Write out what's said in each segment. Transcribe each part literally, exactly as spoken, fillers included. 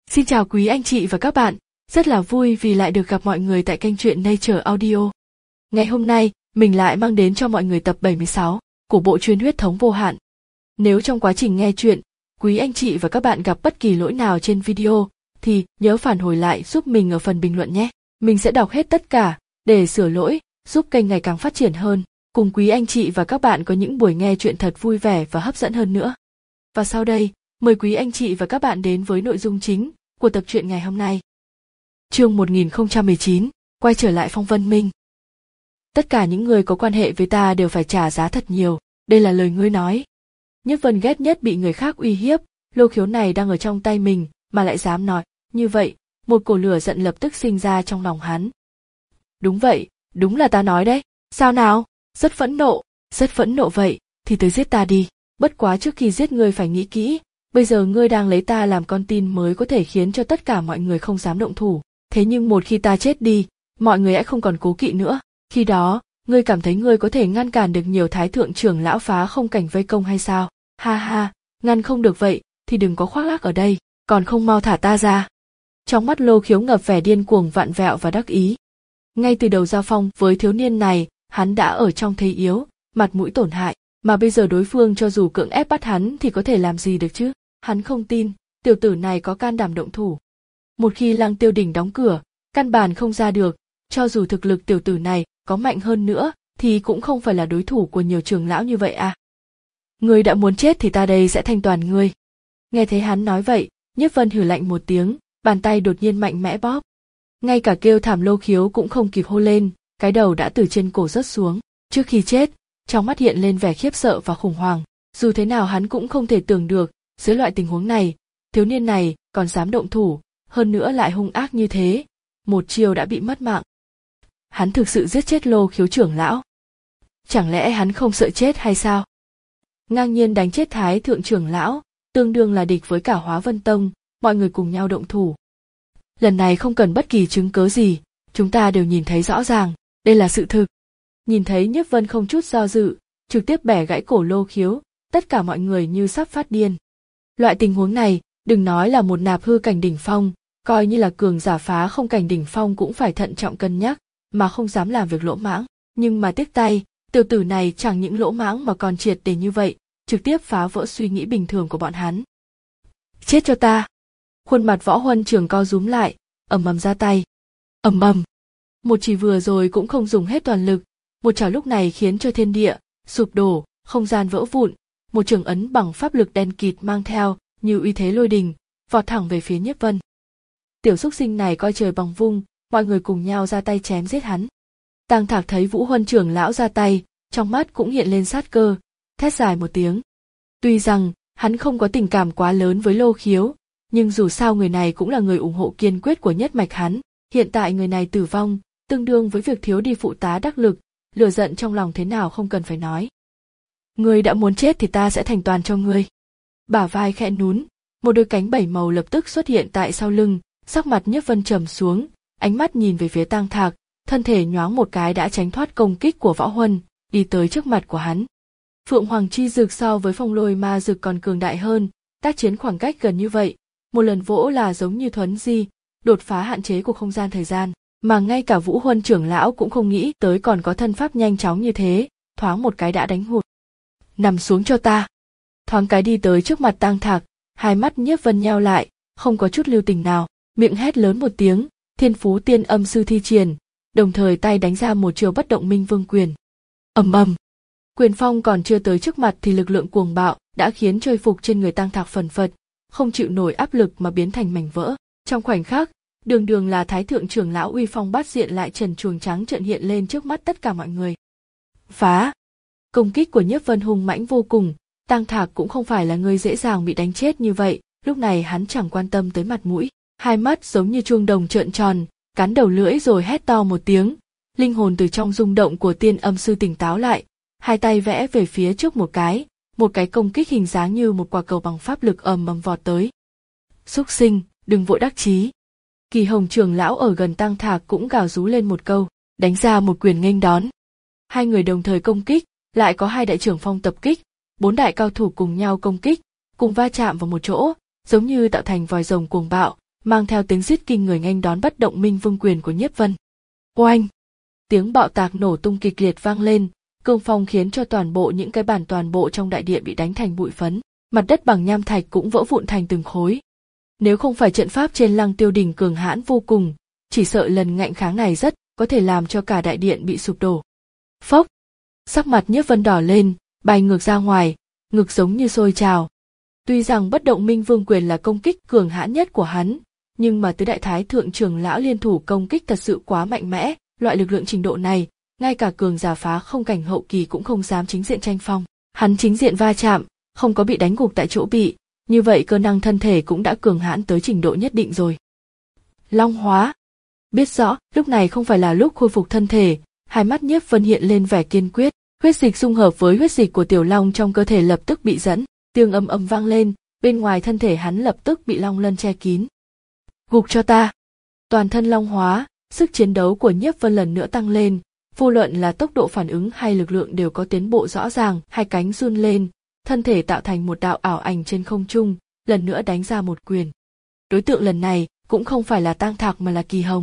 Xin chào quý anh chị và các bạn, rất là vui vì lại được gặp mọi người tại kênh truyện Nature Audio. Ngày hôm nay, mình lại mang đến cho mọi người tập bảy mươi sáu của bộ truyện Huyết thống vô hạn. Nếu trong quá trình nghe truyện, quý anh chị và các bạn gặp bất kỳ lỗi nào trên video, thì nhớ phản hồi lại giúp mình ở phần bình luận nhé. Mình sẽ đọc hết tất cả để sửa lỗi, giúp kênh ngày càng phát triển hơn, cùng quý anh chị và các bạn có những buổi nghe truyện thật vui vẻ và hấp dẫn hơn nữa. Và sau đây, mời quý anh chị và các bạn đến với nội dung chính của tập truyện ngày hôm nay. Chương một nghìn không trăm mười chín, quay trở lại Phong Vân Minh. Tất cả những người có quan hệ với ta đều phải trả giá thật nhiều, đây là lời ngươi nói. Nhất Vân ghét nhất bị người khác uy hiếp, lô khiếu này đang ở trong tay mình mà lại dám nói như vậy, một cổ lửa giận lập tức sinh ra trong lòng hắn. Đúng vậy, đúng là ta nói đấy, sao nào? Rất phẫn nộ, rất phẫn nộ vậy, thì tới giết ta đi, bất quá trước khi giết ngươi phải nghĩ kỹ. Bây giờ ngươi đang lấy ta làm con tin mới có thể khiến cho tất cả mọi người không dám động thủ. Thế nhưng một khi ta chết đi, mọi người sẽ không còn cố kỵ nữa. Khi đó, ngươi cảm thấy ngươi có thể ngăn cản được nhiều thái thượng trưởng lão phá không cảnh vây công hay sao? Ha ha, ngăn không được vậy, thì đừng có khoác lác ở đây, còn không mau thả ta ra. Trong mắt Lô Khiếu ngập vẻ điên cuồng vặn vẹo và đắc ý. Ngay từ đầu giao phong với thiếu niên này, hắn đã ở trong thế yếu, mặt mũi tổn hại, mà bây giờ đối phương cho dù cưỡng ép bắt hắn thì có thể làm gì được chứ? Hắn không tin, tiểu tử này có can đảm động thủ. Một khi Lăng Tiêu Đỉnh đóng cửa, căn bản không ra được, cho dù thực lực tiểu tử này có mạnh hơn nữa, thì cũng không phải là đối thủ của nhiều trưởng lão như vậy à. Ngươi đã muốn chết thì ta đây sẽ thanh toàn ngươi. Nghe thấy hắn nói vậy, Nhiếp Vân hừ lạnh một tiếng, bàn tay đột nhiên mạnh mẽ bóp. Ngay cả kêu thảm Lô Khiếu cũng không kịp hô lên, cái đầu đã từ trên cổ rớt xuống. Trước khi chết, trong mắt hiện lên vẻ khiếp sợ và khủng hoảng. Dù thế nào hắn cũng không thể tưởng được, dưới loại tình huống này, thiếu niên này còn dám động thủ, hơn nữa lại hung ác như thế, một chiêu đã bị mất mạng. Hắn thực sự giết chết Lô Khiếu trưởng lão. Chẳng lẽ hắn không sợ chết hay sao? Ngang nhiên đánh chết thái thượng trưởng lão, tương đương là địch với cả Hóa Vân Tông, mọi người cùng nhau động thủ. Lần này không cần bất kỳ chứng cớ gì, chúng ta đều nhìn thấy rõ ràng, đây là sự thực. Nhìn thấy Nhiếp Vân không chút do dự, trực tiếp bẻ gãy cổ Lô Khiếu, tất cả mọi người như sắp phát điên. Loại tình huống này, đừng nói là một nạp hư cảnh đỉnh phong, coi như là cường giả phá không cảnh đỉnh phong cũng phải thận trọng cân nhắc, mà không dám làm việc lỗ mãng. Nhưng mà tiếc tay, tiểu tử này chẳng những lỗ mãng mà còn triệt để như vậy, trực tiếp phá vỡ suy nghĩ bình thường của bọn hắn. Chết cho ta! Khuôn mặt Võ Huân Trường co rúm lại, ầm ầm ra tay. Ầm ầm! Một chỉ vừa rồi cũng không dùng hết toàn lực, một chảo lúc này khiến cho thiên địa sụp đổ, không gian vỡ vụn. Một trường ấn bằng pháp lực đen kịt mang theo như uy thế lôi đình, vọt thẳng về phía Nhiếp Vân. Tiểu xúc sinh này coi trời bằng vung, mọi người cùng nhau ra tay chém giết hắn. Tang Thạc thấy Vũ Huân trưởng lão ra tay, trong mắt cũng hiện lên sát cơ, thét dài một tiếng. Tuy rằng hắn không có tình cảm quá lớn với Lô Khiếu, nhưng dù sao người này cũng là người ủng hộ kiên quyết của nhất mạch hắn. Hiện tại người này tử vong, tương đương với việc thiếu đi phụ tá đắc lực, lửa giận trong lòng thế nào không cần phải nói. Ngươi đã muốn chết thì ta sẽ thành toàn cho ngươi. Bả vai khẽ nhún, một đôi cánh bảy màu lập tức xuất hiện tại sau lưng, sắc mặt Nhiếp Vân trầm xuống, ánh mắt nhìn về phía Tang Thạc, thân thể nhoáng một cái đã tránh thoát công kích của Võ Huân, đi tới trước mặt của hắn. Phượng Hoàng chi dực so với Phong Lôi ma dực còn cường đại hơn, tác chiến khoảng cách gần như vậy, một lần vỗ là giống như thuấn di, đột phá hạn chế của không gian thời gian, mà ngay cả Vũ Huân trưởng lão cũng không nghĩ tới còn có thân pháp nhanh chóng như thế, thoáng một cái đã đánh hụt. Nằm xuống cho ta. Thoáng cái đi tới trước mặt Tang Thạc, hai mắt Nhiếp Vân nheo lại, không có chút lưu tình nào, miệng hét lớn một tiếng, Thiên Phú Tiên Âm Sư thi triển, đồng thời tay đánh ra một chiêu bất động minh vương quyền. Ầm ầm, quyền phong còn chưa tới trước mặt thì lực lượng cuồng bạo đã khiến trôi phục trên người Tang Thạc phần phật, không chịu nổi áp lực mà biến thành mảnh vỡ. Trong khoảnh khắc, đường đường là thái thượng trưởng lão uy phong bát diện lại trần truồng trắng trợn hiện lên trước mắt tất cả mọi người. Phá! Công kích của Nhiếp Vân hung mãnh vô cùng, Tang Thạc cũng không phải là người dễ dàng bị đánh chết như vậy, lúc này hắn chẳng quan tâm tới mặt mũi, hai mắt giống như chuông đồng trợn tròn, cắn đầu lưỡi rồi hét to một tiếng, linh hồn từ trong rung động của Tiên Âm Sư tỉnh táo lại, hai tay vẽ về phía trước một cái, một cái công kích hình dáng như một quả cầu bằng pháp lực ầm ầm vọt tới. Xúc sinh, đừng vội đắc chí. Kỳ Hồng trưởng lão ở gần Tang Thạc cũng gào rú lên một câu, đánh ra một quyền nghênh đón. Hai người đồng thời công kích, lại có hai đại trưởng phong tập kích, bốn đại cao thủ cùng nhau công kích, cùng va chạm vào một chỗ, giống như tạo thành vòi rồng cuồng bạo, mang theo tiếng rít kinh người nghênh đón bất động minh vương quyền của Nhiếp Vân. Oanh! Tiếng bạo tạc nổ tung kịch liệt vang lên, cương phong khiến cho toàn bộ những cái bàn toàn bộ trong đại điện bị đánh thành bụi phấn, mặt đất bằng nham thạch cũng vỡ vụn thành từng khối. Nếu không phải trận pháp trên Lăng Tiêu Đỉnh cường hãn vô cùng, chỉ sợ lần ngạnh kháng này rất có thể làm cho cả đại điện bị sụp đổ. Phốc! Sắc mặt Nhiếp Vân đỏ lên, bay ngược ra ngoài, ngực giống như sôi trào. Tuy rằng bất động minh vương quyền là công kích cường hãn nhất của hắn, nhưng mà tứ đại thái thượng trưởng lão liên thủ công kích thật sự quá mạnh mẽ, loại lực lượng trình độ này, ngay cả cường giả phá không cảnh hậu kỳ cũng không dám chính diện tranh phong. Hắn chính diện va chạm, không có bị đánh gục tại chỗ bị, như vậy cơ năng thân thể cũng đã cường hãn tới trình độ nhất định rồi. Long hóa. Biết rõ, lúc này không phải là lúc khôi phục thân thể, hai mắt Nhiếp Vân hiện lên vẻ kiên quyết, huyết dịch dung hợp với huyết dịch của tiểu long trong cơ thể lập tức bị dẫn, tiếng ầm ầm vang lên, bên ngoài thân thể hắn lập tức bị long lân che kín. Gục cho ta. Toàn thân long hóa, sức chiến đấu của Nhiếp Vân lần nữa tăng lên, vô luận là tốc độ phản ứng hay lực lượng đều có tiến bộ rõ ràng, hai cánh run lên, thân thể tạo thành một đạo ảo ảnh trên không trung, lần nữa đánh ra một quyền. Đối tượng lần này cũng không phải là Tang Thạc mà là Kỳ Hồng.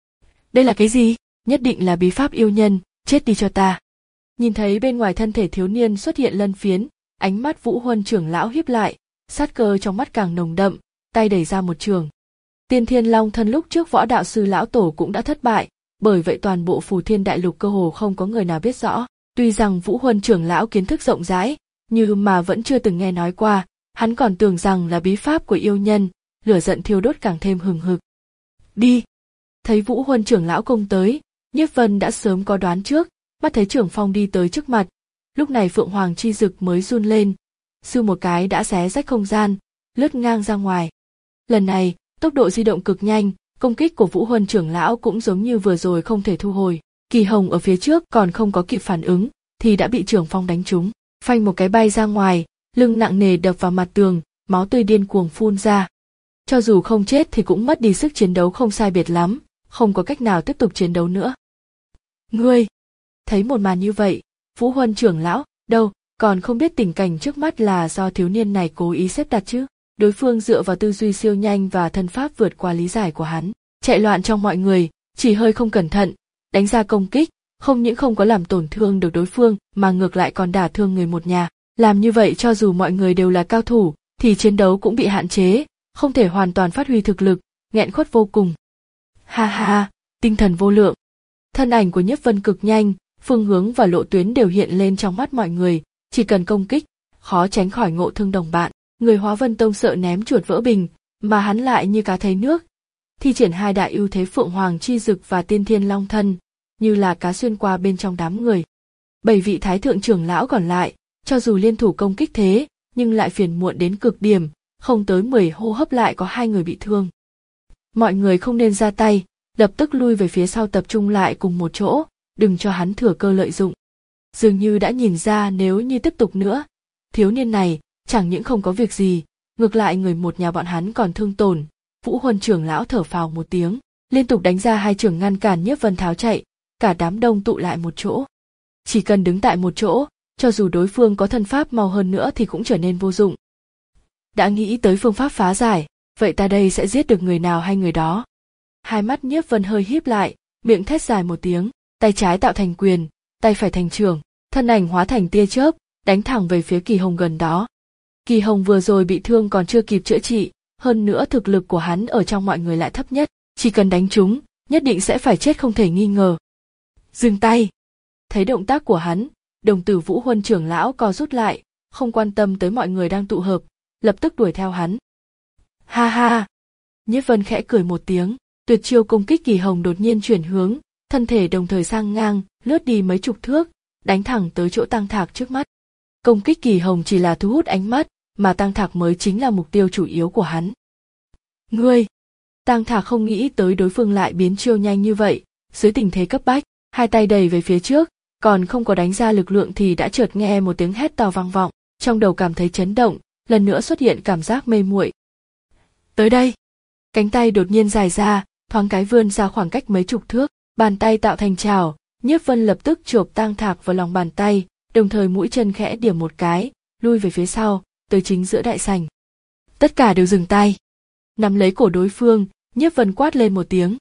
Đây là cái gì? Nhất định là bí pháp yêu nhân, chết đi cho ta. Nhìn thấy bên ngoài thân thể thiếu niên xuất hiện lân phiến, ánh mắt Vũ Huân trưởng lão híp lại, sát cơ trong mắt càng nồng đậm, tay đẩy ra một trường. Tiên Thiên Long thân lúc trước võ đạo sư lão tổ cũng đã thất bại, bởi vậy toàn bộ Phù Thiên Đại Lục cơ hồ không có người nào biết rõ. Tuy rằng Vũ Huân trưởng lão kiến thức rộng rãi, nhưng mà vẫn chưa từng nghe nói qua, hắn còn tưởng rằng là bí pháp của yêu nhân, lửa giận thiêu đốt càng thêm hừng hực. Đi! Thấy Vũ Huân trưởng lão công tới, Nhiếp Vân đã sớm có đoán trước, mắt thấy trưởng phong đi tới trước mặt. Lúc này Phượng Hoàng chi dực mới run lên, sư một cái đã xé rách không gian, lướt ngang ra ngoài. Lần này, tốc độ di động cực nhanh, công kích của Vũ Huân trưởng lão cũng giống như vừa rồi không thể thu hồi. Kỳ Hồng ở phía trước còn không có kịp phản ứng, thì đã bị trưởng phong đánh trúng, phanh một cái bay ra ngoài, lưng nặng nề đập vào mặt tường, máu tươi điên cuồng phun ra. Cho dù không chết thì cũng mất đi sức chiến đấu không sai biệt lắm, không có cách nào tiếp tục chiến đấu nữa. Ngươi! Thấy một màn như vậy, Vũ Huân trưởng lão, đâu, còn không biết tình cảnh trước mắt là do thiếu niên này cố ý xếp đặt chứ. Đối phương dựa vào tư duy siêu nhanh và thân pháp vượt qua lý giải của hắn, chạy loạn trong mọi người, chỉ hơi không cẩn thận, đánh ra công kích, không những không có làm tổn thương được đối phương mà ngược lại còn đả thương người một nhà. Làm như vậy cho dù mọi người đều là cao thủ, thì chiến đấu cũng bị hạn chế, không thể hoàn toàn phát huy thực lực, nghẹn khuất vô cùng. Ha ha ha, tinh thần vô lượng. Thân ảnh của Nhiếp Vân cực nhanh, phương hướng và lộ tuyến đều hiện lên trong mắt mọi người, chỉ cần công kích, khó tránh khỏi ngộ thương đồng bạn. Người Hóa Vân Tông sợ ném chuột vỡ bình, mà hắn lại như cá thấy nước. Thi triển hai đại ưu thế Phượng Hoàng chi dực và Tiên Thiên Long thân, như là cá xuyên qua bên trong đám người. Bảy vị thái thượng trưởng lão còn lại, cho dù liên thủ công kích thế, nhưng lại phiền muộn đến cực điểm, không tới mười hô hấp lại có hai người bị thương. Mọi người không nên ra tay, lập tức lui về phía sau tập trung lại cùng một chỗ, đừng cho hắn thừa cơ lợi dụng. Dường như đã nhìn ra nếu như tiếp tục nữa, thiếu niên này chẳng những không có việc gì, ngược lại người một nhà bọn hắn còn thương tổn. Vũ Huân trưởng lão thở phào một tiếng, liên tục đánh ra hai chưởng ngăn cản Nhiếp Vân tháo chạy, cả đám đông tụ lại một chỗ. Chỉ cần đứng tại một chỗ, cho dù đối phương có thân pháp mau hơn nữa thì cũng trở nên vô dụng. Đã nghĩ tới phương pháp phá giải, vậy ta đây sẽ giết được người nào hay người đó. Hai mắt Nhiếp Vân hơi híp lại, miệng thét dài một tiếng, tay trái tạo thành quyền, tay phải thành chưởng, thân ảnh hóa thành tia chớp, đánh thẳng về phía Kỳ Hồng gần đó. Kỳ Hồng vừa rồi bị thương còn chưa kịp chữa trị, hơn nữa thực lực của hắn ở trong mọi người lại thấp nhất, chỉ cần đánh trúng, nhất định sẽ phải chết không thể nghi ngờ. Dừng tay! Thấy động tác của hắn, đồng tử Vũ Huân trưởng lão co rút lại, không quan tâm tới mọi người đang tụ hợp, lập tức đuổi theo hắn. Ha ha! Nhiếp Vân khẽ cười một tiếng, tuyệt chiêu công kích Kỳ Hồng đột nhiên chuyển hướng, thân thể đồng thời sang ngang, lướt đi mấy chục thước, đánh thẳng tới chỗ Tang Thạc trước mắt. Công kích Kỳ Hồng chỉ là thu hút ánh mắt, mà Tang Thạc mới chính là mục tiêu chủ yếu của hắn. Ngươi! Tang Thạc không nghĩ tới đối phương lại biến chiêu nhanh như vậy, dưới tình thế cấp bách, hai tay đẩy về phía trước, còn không có đánh ra lực lượng thì đã chợt nghe một tiếng hét to vang vọng, trong đầu cảm thấy chấn động, lần nữa xuất hiện cảm giác mê muội. Tới đây! Cánh tay đột nhiên dài ra, thoáng cái vươn ra khoảng cách mấy chục thước, bàn tay tạo thành chảo, Nhiếp Vân lập tức chộp Tang Thạc vào lòng bàn tay, đồng thời mũi chân khẽ điểm một cái, lui về phía sau, tới chính giữa đại sảnh. Tất cả đều dừng tay. Nắm lấy cổ đối phương, Nhiếp Vân quát lên một tiếng.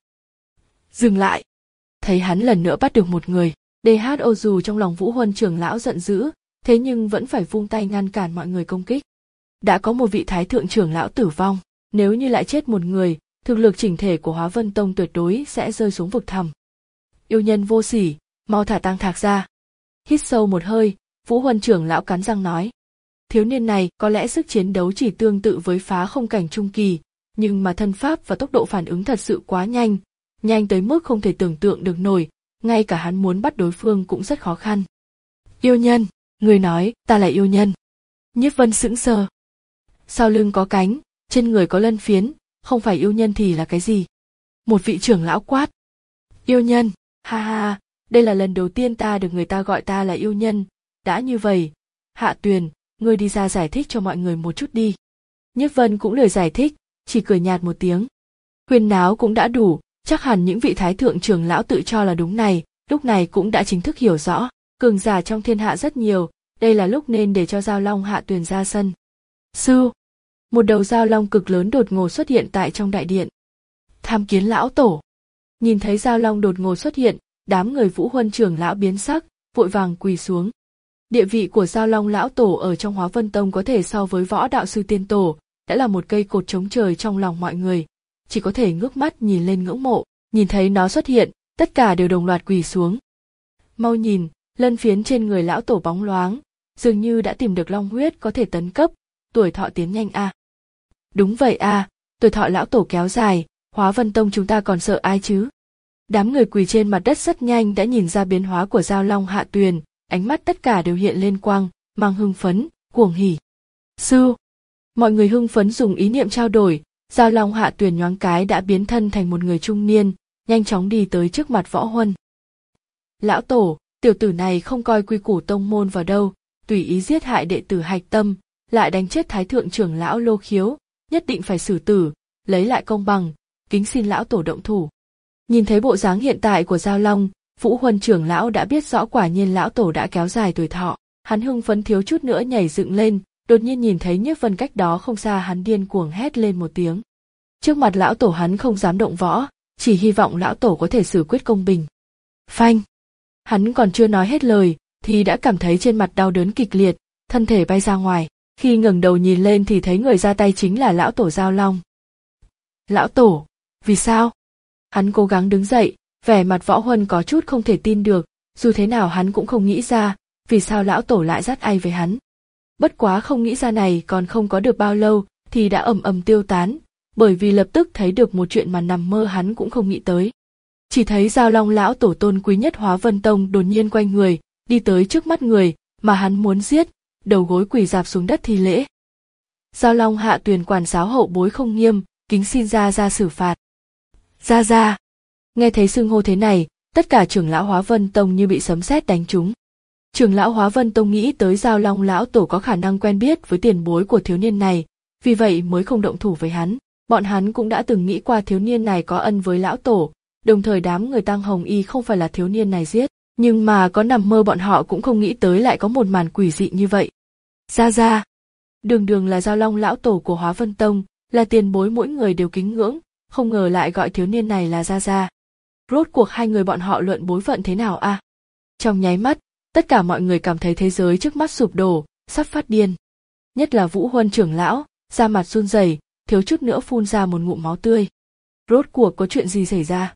Dừng lại! Thấy hắn lần nữa bắt được một người, đê hát o dù trong lòng Vũ Huân trưởng lão giận dữ, thế nhưng vẫn phải vung tay ngăn cản mọi người công kích. Đã có một vị thái thượng trưởng lão tử vong, nếu như lại chết một người, thực lực chỉnh thể của Hóa Vân Tông tuyệt đối sẽ rơi xuống vực thẳm. Yêu nhân vô sỉ, mau thả Tang Thạc ra. Hít sâu một hơi, Vũ Huân trưởng lão cắn răng nói. Thiếu niên này có lẽ sức chiến đấu chỉ tương tự với phá không cảnh trung kỳ, nhưng mà thân pháp và tốc độ phản ứng thật sự quá nhanh, nhanh tới mức không thể tưởng tượng được nổi, ngay cả hắn muốn bắt đối phương cũng rất khó khăn. Yêu nhân, người nói ta là yêu nhân. Nhiếp Vân sững sờ. Sau lưng có cánh, trên người có lân phiến, không phải yêu nhân thì là cái gì? Một vị trưởng lão quát. Yêu nhân, ha ha, đây là lần đầu tiên ta được người ta gọi ta là yêu nhân, đã như vậy, Hạ Tuyền, ngươi đi ra giải thích cho mọi người một chút đi. Nhiếp Vân cũng lười giải thích, chỉ cười nhạt một tiếng. Khuyên náo cũng đã đủ, chắc hẳn những vị thái thượng trưởng lão tự cho là đúng này, lúc này cũng đã chính thức hiểu rõ, cường giả trong thiên hạ rất nhiều, đây là lúc nên để cho Giao Long Hạ Tuyền ra sân. Sư, một đầu giao long cực lớn đột ngột xuất hiện tại trong đại điện. Tham kiến lão tổ. Nhìn thấy giao long đột ngột xuất hiện, đám người Vũ Huân trưởng lão biến sắc, vội vàng quỳ xuống. Địa vị của giao long lão tổ ở trong Hóa Vân Tông có thể so với võ đạo sư tiên tổ, đã là một cây cột chống trời trong lòng mọi người, chỉ có thể ngước mắt nhìn lên ngưỡng mộ, nhìn thấy nó xuất hiện, tất cả đều đồng loạt quỳ xuống. Mau nhìn, lân phiến trên người lão tổ bóng loáng, dường như đã tìm được long huyết có thể tấn cấp, tuổi thọ tiến nhanh a. À. Đúng vậy a, à, tuổi thọ lão tổ kéo dài, Hóa Vân Tông chúng ta còn sợ ai chứ? Đám người quỳ trên mặt đất rất nhanh đã nhìn ra biến hóa của Giao Long Hạ Tuyền, ánh mắt tất cả đều hiện lên quang, mang hưng phấn, cuồng hỉ. Sư, mọi người hưng phấn dùng ý niệm trao đổi, Giao Long Hạ Tuyền nhoáng cái đã biến thân thành một người trung niên, nhanh chóng đi tới trước mặt Võ Huân. Lão tổ, tiểu tử này không coi quy củ tông môn vào đâu, tùy ý giết hại đệ tử Hạch Tâm, lại đánh chết thái thượng trưởng lão Lô Khiếu, nhất định phải xử tử, lấy lại công bằng, kính xin lão tổ động thủ. Nhìn thấy bộ dáng hiện tại của Giao Long, Vũ Huân trưởng lão đã biết rõ quả nhiên lão tổ đã kéo dài tuổi thọ, hắn hưng phấn thiếu chút nữa nhảy dựng lên, đột nhiên nhìn thấy Nhiếp Vân cách đó không xa, hắn điên cuồng hét lên một tiếng. Trước mặt lão tổ hắn không dám động võ, chỉ hy vọng lão tổ có thể xử quyết công bình. Phanh! Hắn còn chưa nói hết lời, thì đã cảm thấy trên mặt đau đớn kịch liệt, thân thể bay ra ngoài. Khi ngẩng đầu nhìn lên thì thấy người ra tay chính là lão tổ Giao Long. Lão tổ, vì sao? Hắn cố gắng đứng dậy, vẻ mặt Võ Huân có chút không thể tin được, dù thế nào hắn cũng không nghĩ ra, vì sao lão tổ lại dắt ai với hắn. Bất quá không nghĩ ra này còn không có được bao lâu, thì đã ầm ầm tiêu tán, bởi vì lập tức thấy được một chuyện mà nằm mơ hắn cũng không nghĩ tới. Chỉ thấy Giao Long lão tổ tôn quý nhất Hóa Vân Tông đột nhiên quay người, đi tới trước mắt người mà hắn muốn giết, đầu gối quỳ rạp xuống đất thi lễ. Giao Long Hạ Tuyền quản giáo hậu bối không nghiêm, kính xin ra ra xử phạt. Ra ra. Nghe thấy xưng hô thế này, tất cả trưởng lão Hóa Vân Tông như bị sấm sét đánh trúng. Trưởng lão Hóa Vân Tông nghĩ tới Giao Long lão tổ có khả năng quen biết với tiền bối của thiếu niên này, vì vậy mới không động thủ với hắn. Bọn hắn cũng đã từng nghĩ qua thiếu niên này có ân với lão tổ, đồng thời đám người Tăng Hồng Y không phải là thiếu niên này giết, nhưng mà có nằm mơ bọn họ cũng không nghĩ tới lại có một màn quỷ dị như vậy. Ra ra. Đường đường là Giao Long lão tổ của Hóa Vân Tông, là tiền bối mỗi người đều kính ngưỡng, không ngờ lại gọi thiếu niên này là ra ra. Rốt cuộc hai người bọn họ luận bối phận thế nào a? À? Trong nháy mắt, tất cả mọi người cảm thấy thế giới trước mắt sụp đổ, sắp phát điên. Nhất là Vũ Huân trưởng lão, da mặt run rẩy, thiếu chút nữa phun ra một ngụm máu tươi. Rốt cuộc có chuyện gì xảy ra?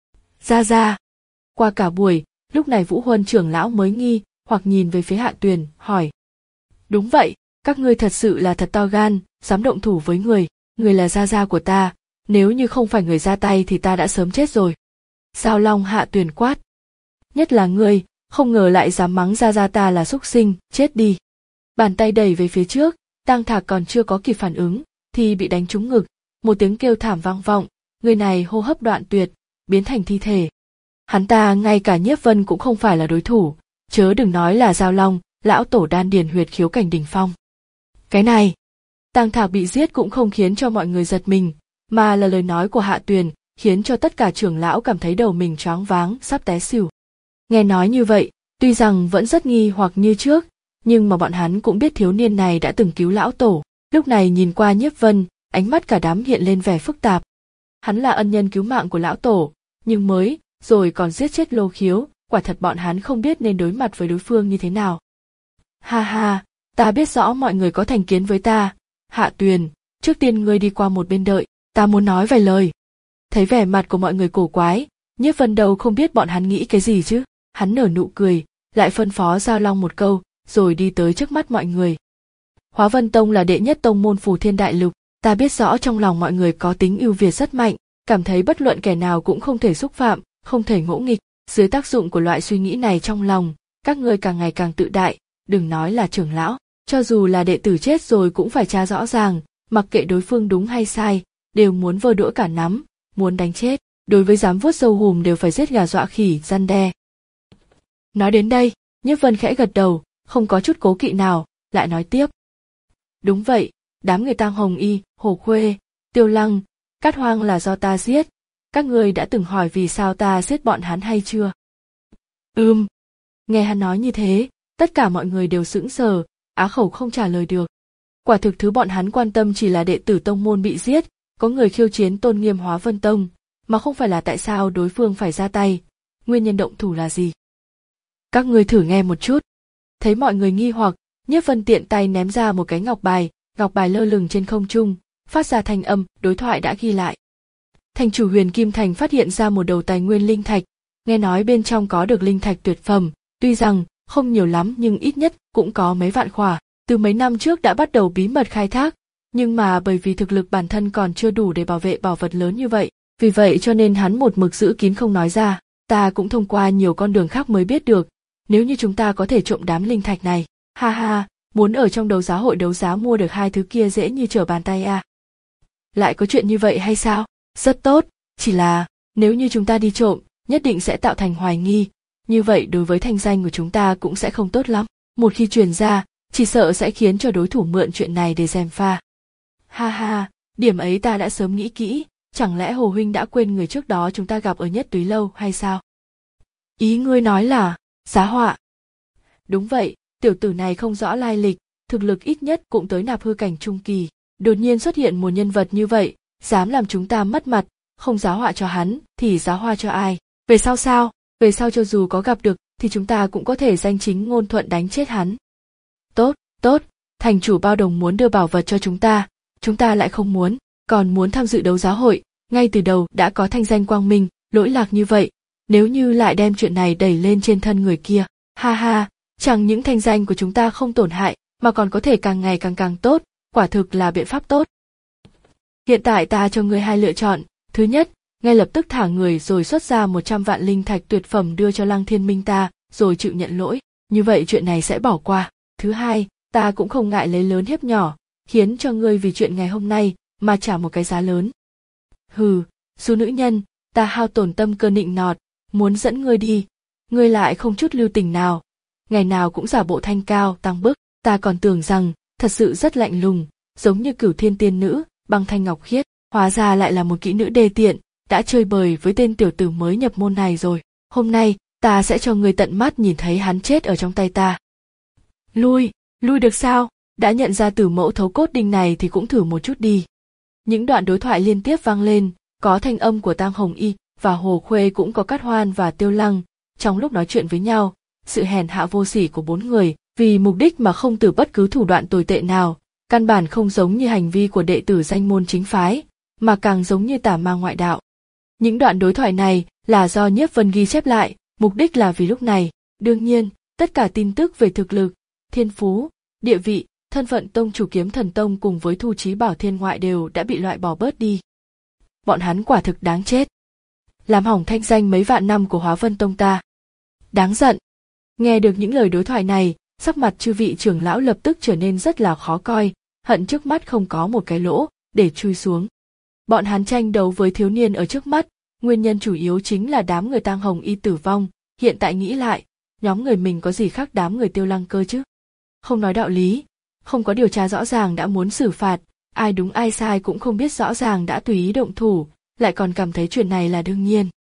Ra ra. Qua cả buổi, lúc này Vũ Huân trưởng lão mới nghi, hoặc nhìn về phía Hạ Tuyền, hỏi. Đúng vậy, các ngươi thật sự là thật to gan, dám động thủ với người, người là gia gia của ta, nếu như không phải người ra tay thì ta đã sớm chết rồi. Giao Long Hạ Tuyền quát. Nhất là ngươi, không ngờ lại dám mắng gia gia ta là súc sinh, chết đi. Bàn tay đẩy về phía trước, Tang Thạc còn chưa có kịp phản ứng, thì bị đánh trúng ngực, một tiếng kêu thảm vang vọng, người này hô hấp đoạn tuyệt, biến thành thi thể. Hắn ta ngay cả Nhiếp Vân cũng không phải là đối thủ, chớ đừng nói là Giao Long, lão tổ đan điền huyệt khiếu cảnh đỉnh phong. Cái này, Tang Thạc bị giết cũng không khiến cho mọi người giật mình, mà là lời nói của Hạ Tuyền, khiến cho tất cả trưởng lão cảm thấy đầu mình choáng váng, sắp té xỉu. Nghe nói như vậy, tuy rằng vẫn rất nghi hoặc như trước, nhưng mà bọn hắn cũng biết thiếu niên này đã từng cứu lão tổ. Lúc này nhìn qua Nhiếp Vân, ánh mắt cả đám hiện lên vẻ phức tạp. Hắn là ân nhân cứu mạng của lão tổ, nhưng mới, rồi còn giết chết Lô Khiếu, quả thật bọn hắn không biết nên đối mặt với đối phương như thế nào. Ha ha, ta biết rõ mọi người có thành kiến với ta. Hạ Tuyền, trước tiên ngươi đi qua một bên đợi, ta muốn nói vài lời. Thấy vẻ mặt của mọi người cổ quái, Nhiếp Vân đâu không biết bọn hắn nghĩ cái gì chứ. Hắn nở nụ cười, lại phân phó Giao Long một câu, rồi đi tới trước mắt mọi người. Hóa Vân Tông là đệ nhất tông môn Phù Thiên Đại Lục, ta biết rõ trong lòng mọi người có tính ưu việt rất mạnh, cảm thấy bất luận kẻ nào cũng không thể xúc phạm, không thể ngỗ nghịch. Dưới tác dụng của loại suy nghĩ này trong lòng, các ngươi càng ngày càng tự đại, đừng nói là trưởng lão, cho dù là đệ tử chết rồi cũng phải tra rõ ràng, mặc kệ đối phương đúng hay sai, đều muốn vơ đũa cả nắm, muốn đánh chết, đối với dám vuốt râu hùm đều phải giết gà dọa khỉ, răn đe. Nói đến đây, Nhiếp Vân khẽ gật đầu, không có chút cố kỵ nào, lại nói tiếp. Đúng vậy, đám người Tang Hồng Y, Hồ Khuê, Tiêu Lăng, Cát Hoang là do ta giết. Các ngươi đã từng hỏi vì sao ta giết bọn hắn hay chưa? Ừm. Nghe hắn nói như thế, tất cả mọi người đều sững sờ, á khẩu không trả lời được. Quả thực thứ bọn hắn quan tâm chỉ là đệ tử tông môn bị giết, có người khiêu chiến tôn nghiêm Hóa Vân Tông, mà không phải là tại sao đối phương phải ra tay, nguyên nhân động thủ là gì. Các ngươi thử nghe một chút. Thấy mọi người nghi hoặc, Nhiếp Vân tiện tay ném ra một cái ngọc bài, ngọc bài lơ lửng trên không trung, phát ra thanh âm, đối thoại đã ghi lại. Thành chủ Huyền Kim Thành phát hiện ra một đầu tài nguyên linh thạch, nghe nói bên trong có được linh thạch tuyệt phẩm, tuy rằng không nhiều lắm nhưng ít nhất cũng có mấy vạn khỏa, từ mấy năm trước đã bắt đầu bí mật khai thác, nhưng mà bởi vì thực lực bản thân còn chưa đủ để bảo vệ bảo vật lớn như vậy, vì vậy cho nên hắn một mực giữ kín không nói ra, ta cũng thông qua nhiều con đường khác mới biết được, nếu như chúng ta có thể trộm đám linh thạch này, ha ha, muốn ở trong đấu giá hội đấu giá mua được hai thứ kia dễ như trở bàn tay à. Lại có chuyện như vậy hay sao? Rất tốt, chỉ là, nếu như chúng ta đi trộm, nhất định sẽ tạo thành hoài nghi, như vậy đối với thanh danh của chúng ta cũng sẽ không tốt lắm, một khi truyền ra, chỉ sợ sẽ khiến cho đối thủ mượn chuyện này để gièm pha. Ha ha, điểm ấy ta đã sớm nghĩ kỹ, chẳng lẽ Hồ huynh đã quên người trước đó chúng ta gặp ở Nhất Túy Lâu hay sao? Ý ngươi nói là, Giá Họa. Đúng vậy, tiểu tử này không rõ lai lịch, thực lực ít nhất cũng tới nạp hư cảnh trung kỳ, đột nhiên xuất hiện một nhân vật như vậy, dám làm chúng ta mất mặt, không giá họa cho hắn, thì giá hoa cho ai? Về sau sao? Về sau cho dù có gặp được, thì chúng ta cũng có thể danh chính ngôn thuận đánh chết hắn. Tốt, tốt, thành chủ bao đồng muốn đưa bảo vật cho chúng ta, chúng ta lại không muốn, còn muốn tham dự đấu giá hội, ngay từ đầu đã có thanh danh quang minh, lỗi lạc như vậy, nếu như lại đem chuyện này đẩy lên trên thân người kia, ha ha, chẳng những thanh danh của chúng ta không tổn hại, mà còn có thể càng ngày càng càng tốt, quả thực là biện pháp tốt. Hiện tại ta cho ngươi hai lựa chọn, thứ nhất, ngay lập tức thả người rồi xuất ra một trăm vạn linh thạch tuyệt phẩm đưa cho Lăng Thiên Minh ta, rồi chịu nhận lỗi, như vậy chuyện này sẽ bỏ qua. Thứ hai, ta cũng không ngại lấy lớn hiếp nhỏ, khiến cho ngươi vì chuyện ngày hôm nay mà trả một cái giá lớn. Hừ, số nữ nhân, ta hao tổn tâm cơ nịnh nọt, muốn dẫn ngươi đi, ngươi lại không chút lưu tình nào, ngày nào cũng giả bộ thanh cao tăng bức, ta còn tưởng rằng thật sự rất lạnh lùng, giống như Cửu Thiên tiên nữ, Băng Thanh Ngọc Khiết, hóa ra lại là một kỹ nữ đê tiện, đã chơi bời với tên tiểu tử mới nhập môn này rồi. Hôm nay, ta sẽ cho ngươi tận mắt nhìn thấy hắn chết ở trong tay ta. Lui, lui được sao? Đã nhận ra tử mẫu thấu cốt đinh này thì cũng thử một chút đi. Những đoạn đối thoại liên tiếp vang lên, có thanh âm của Tang Hồng Y và Hồ Khuê, cũng có Cát Hoan và Tiêu Lăng. Trong lúc nói chuyện với nhau, sự hèn hạ vô sỉ của bốn người, vì mục đích mà không từ bất cứ thủ đoạn tồi tệ nào, căn bản không giống như hành vi của đệ tử danh môn chính phái, mà càng giống như tà ma ngoại đạo. Những đoạn đối thoại này là do Nhiếp Vân ghi chép lại, mục đích là vì lúc này, đương nhiên, tất cả tin tức về thực lực, thiên phú, địa vị, thân phận tông chủ Kiếm Thần Tông cùng với Thu Chí Bảo Thiên ngoại đều đã bị loại bỏ bớt đi. Bọn hắn quả thực đáng chết. Làm hỏng thanh danh mấy vạn năm của Hóa Vân Tông ta. Đáng giận. Nghe được những lời đối thoại này, sắc mặt chư vị trưởng lão lập tức trở nên rất là khó coi, hận trước mắt không có một cái lỗ để chui xuống. Bọn hắn tranh đấu với thiếu niên ở trước mắt, nguyên nhân chủ yếu chính là đám người Tang Hồng Y tử vong, hiện tại nghĩ lại, nhóm người mình có gì khác đám người Tiêu Lăng cơ chứ? Không nói đạo lý, không có điều tra rõ ràng đã muốn xử phạt, ai đúng ai sai cũng không biết rõ ràng đã tùy ý động thủ, lại còn cảm thấy chuyện này là đương nhiên.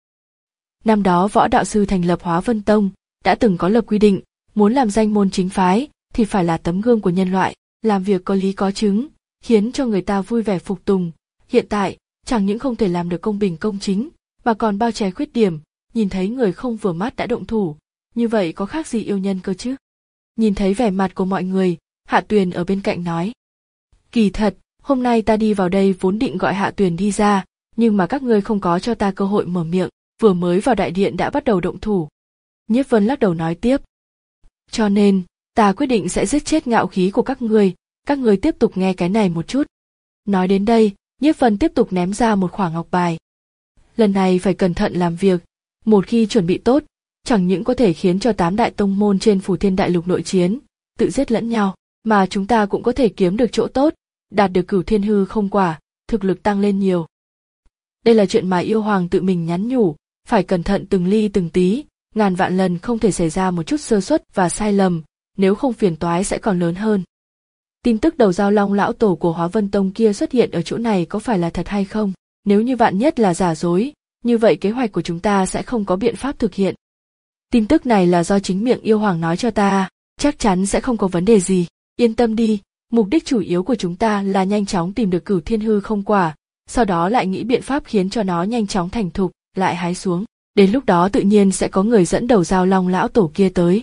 Năm đó võ đạo sư thành lập Hóa Vân Tông, đã từng có lập quy định, muốn làm danh môn chính phái thì phải là tấm gương của nhân loại, làm việc có lý có chứng, khiến cho người ta vui vẻ phục tùng. Hiện tại, chẳng những không thể làm được công bình công chính, mà còn bao che khuyết điểm, nhìn thấy người không vừa mắt đã động thủ, như vậy có khác gì yêu nhân cơ chứ? Nhìn thấy vẻ mặt của mọi người, Hạ Tuyền ở bên cạnh nói. Kỳ thật, hôm nay ta đi vào đây vốn định gọi Hạ Tuyền đi ra, nhưng mà các ngươi không có cho ta cơ hội mở miệng, vừa mới vào đại điện đã bắt đầu động thủ. Nhiếp Vân lắc đầu nói tiếp. Cho nên, ta quyết định sẽ giết chết ngạo khí của các ngươi, các ngươi tiếp tục nghe cái này một chút. Nói đến đây, Nhiếp Vân tiếp tục ném ra một khỏa ngọc bài. Lần này phải cẩn thận làm việc, một khi chuẩn bị tốt, chẳng những có thể khiến cho tám đại tông môn trên Phù Thiên Đại Lục nội chiến, tự giết lẫn nhau, mà chúng ta cũng có thể kiếm được chỗ tốt, đạt được cửu thiên hư không quả, thực lực tăng lên nhiều. Đây là chuyện mà yêu hoàng tự mình nhắn nhủ, phải cẩn thận từng ly từng tí, ngàn vạn lần không thể xảy ra một chút sơ suất và sai lầm, nếu không phiền toái sẽ còn lớn hơn. Tin tức đầu giao long lão tổ của Hóa Vân Tông kia xuất hiện ở chỗ này có phải là thật hay không? Nếu như vạn nhất là giả dối, như vậy kế hoạch của chúng ta sẽ không có biện pháp thực hiện. Tin tức này là do chính miệng yêu hoàng nói cho ta, chắc chắn sẽ không có vấn đề gì. Yên tâm đi, mục đích chủ yếu của chúng ta là nhanh chóng tìm được cửu thiên hư không quả, sau đó lại nghĩ biện pháp khiến cho nó nhanh chóng thành thục, lại hái xuống. Đến lúc đó tự nhiên sẽ có người dẫn đầu giao long lão tổ kia tới.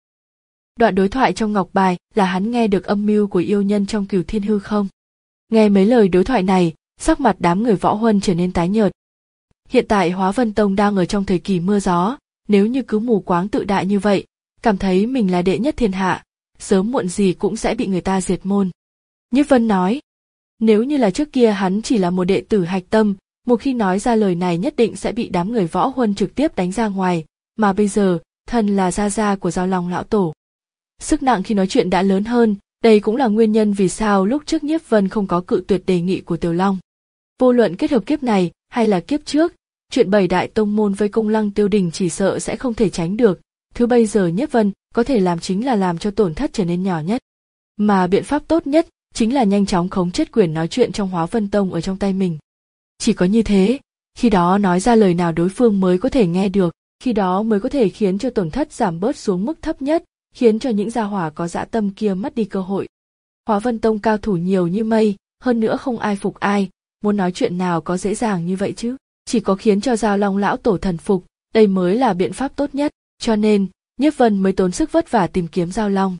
Đoạn đối thoại trong ngọc bài là hắn nghe được âm mưu của yêu nhân trong cửu thiên hư không. Nghe mấy lời đối thoại này, sắc mặt đám người võ huân trở nên tái nhợt. Hiện tại Hóa Vân Tông đang ở trong thời kỳ mưa gió, nếu như cứ mù quáng tự đại như vậy, cảm thấy mình là đệ nhất thiên hạ, sớm muộn gì cũng sẽ bị người ta diệt môn. Nhiếp Vân nói, nếu như là trước kia hắn chỉ là một đệ tử hạch tâm, một khi nói ra lời này nhất định sẽ bị đám người võ huân trực tiếp đánh ra ngoài, mà bây giờ, thân là gia gia của giao long lão tổ. Sức nặng khi nói chuyện đã lớn hơn, đây cũng là nguyên nhân vì sao lúc trước Nhiếp Vân không có cự tuyệt đề nghị của Tiểu Long. Vô luận kết hợp kiếp này hay là kiếp trước, chuyện bảy đại tông môn với công lăng tiêu đình chỉ sợ sẽ không thể tránh được, thứ bây giờ Nhiếp Vân có thể làm chính là làm cho tổn thất trở nên nhỏ nhất. Mà biện pháp tốt nhất chính là nhanh chóng khống chế quyền nói chuyện trong Hóa Vân Tông ở trong tay mình. Chỉ có như thế, khi đó nói ra lời nào đối phương mới có thể nghe được, khi đó mới có thể khiến cho tổn thất giảm bớt xuống mức thấp nhất, khiến cho những gia hỏa có dã tâm kia mất đi cơ hội. Hóa Vân Tông cao thủ nhiều như mây, hơn nữa không ai phục ai, muốn nói chuyện nào có dễ dàng như vậy chứ, chỉ có khiến cho giao long lão tổ thần phục, đây mới là biện pháp tốt nhất, cho nên, Nhiếp Vân mới tốn sức vất vả tìm kiếm giao long.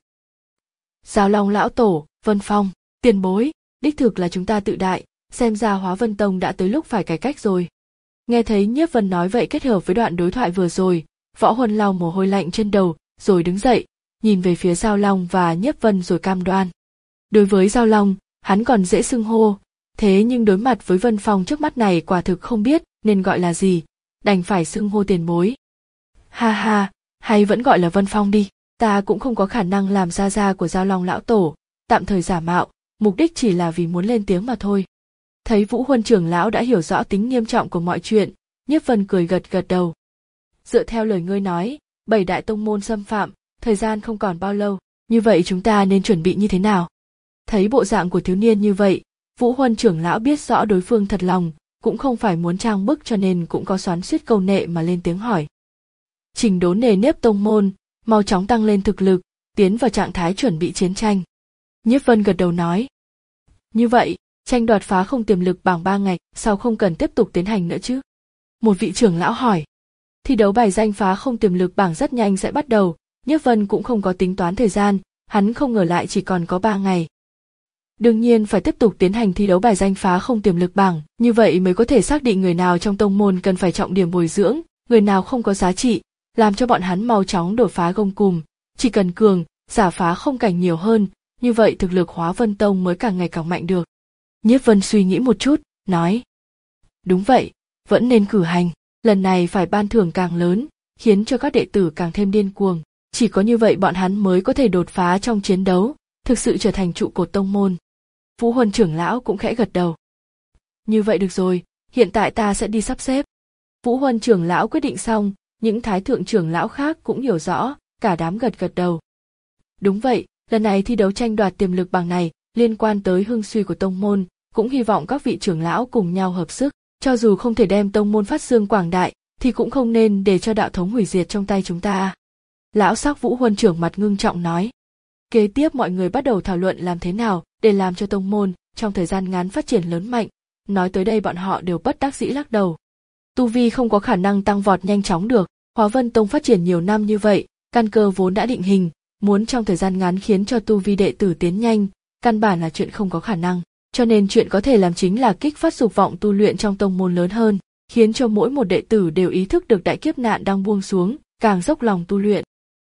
Giao long lão tổ, Vân Phong, tiền bối, đích thực là chúng ta tự đại, xem ra Hóa Vân Tông đã tới lúc phải cải cách rồi. Nghe thấy Nhiếp Vân nói vậy kết hợp với đoạn đối thoại vừa rồi, Võ Huân lau mồ hôi lạnh trên đầu, rồi đứng dậy, nhìn về phía Giao Long và Nhiếp Vân rồi cam đoan. Đối với Giao Long, hắn còn dễ xưng hô, thế nhưng đối mặt với Vân Phong trước mắt này quả thực không biết nên gọi là gì, đành phải xưng hô tiền bối. Ha ha, hay vẫn gọi là Vân Phong đi, ta cũng không có khả năng làm gia gia của Giao Long lão tổ, tạm thời giả mạo, mục đích chỉ là vì muốn lên tiếng mà thôi. Thấy Vũ Huân trưởng lão đã hiểu rõ tính nghiêm trọng của mọi chuyện, Nhiếp Vân cười gật gật đầu. Dựa theo lời ngươi nói, bảy đại tông môn xâm phạm, thời gian không còn bao lâu, như vậy chúng ta nên chuẩn bị như thế nào? Thấy bộ dạng của thiếu niên như vậy, Vũ Huân trưởng lão biết rõ đối phương thật lòng, cũng không phải muốn trang bức cho nên cũng có xoắn xuýt câu nệ mà lên tiếng hỏi. Chỉnh đốn nề nếp tông môn, mau chóng tăng lên thực lực, tiến vào trạng thái chuẩn bị chiến tranh. Nhiếp Vân gật đầu nói. Như vậy, tranh đoạt phá không tiềm lực bảng ba ngày, sao không cần tiếp tục tiến hành nữa chứ? Một vị trưởng lão hỏi. Thi đấu bài danh phá không tiềm lực bảng rất nhanh sẽ bắt đầu, Nhiếp Vân cũng không có tính toán thời gian, hắn không ngờ lại chỉ còn có ba ngày. Đương nhiên phải tiếp tục tiến hành thi đấu bài danh phá không tiềm lực bảng, như vậy mới có thể xác định người nào trong tông môn cần phải trọng điểm bồi dưỡng, người nào không có giá trị, làm cho bọn hắn mau chóng đột phá gông cùm, chỉ cần cường, giả phá không cảnh nhiều hơn, như vậy thực lực Hóa Vân Tông mới càng ngày càng mạnh được. Nhiếp Vân suy nghĩ một chút, nói. Đúng vậy, vẫn nên cử hành, lần này phải ban thưởng càng lớn, khiến cho các đệ tử càng thêm điên cuồng, chỉ có như vậy bọn hắn mới có thể đột phá trong chiến đấu, thực sự trở thành trụ cột tông môn. Vũ Huân trưởng lão cũng khẽ gật đầu. Như vậy được rồi, hiện tại ta sẽ đi sắp xếp. Vũ Huân trưởng lão quyết định xong, những thái thượng trưởng lão khác cũng hiểu rõ, cả đám gật gật đầu. Đúng vậy, lần này thi đấu tranh đoạt tiềm lực bảng này liên quan tới hưng suy của tông môn, cũng hy vọng các vị trưởng lão cùng nhau hợp sức, cho dù không thể đem tông môn phát dương quảng đại, thì cũng không nên để cho đạo thống hủy diệt trong tay chúng ta. Lão sắc Vũ Huân trưởng mặt ngưng trọng nói. Kế tiếp mọi người bắt đầu thảo luận làm thế nào để làm cho tông môn trong thời gian ngắn phát triển lớn mạnh. Nói tới đây bọn họ đều bất đắc dĩ lắc đầu. Tu vi không có khả năng tăng vọt nhanh chóng được, Hóa Vân Tông phát triển nhiều năm như vậy, căn cơ vốn đã định hình, muốn trong thời gian ngắn khiến cho tu vi đệ tử tiến nhanh, căn bản là chuyện không có khả năng. Cho nên chuyện có thể làm chính là kích phát dục vọng tu luyện trong tông môn lớn hơn, khiến cho mỗi một đệ tử đều ý thức được đại kiếp nạn đang buông xuống, càng dốc lòng tu luyện.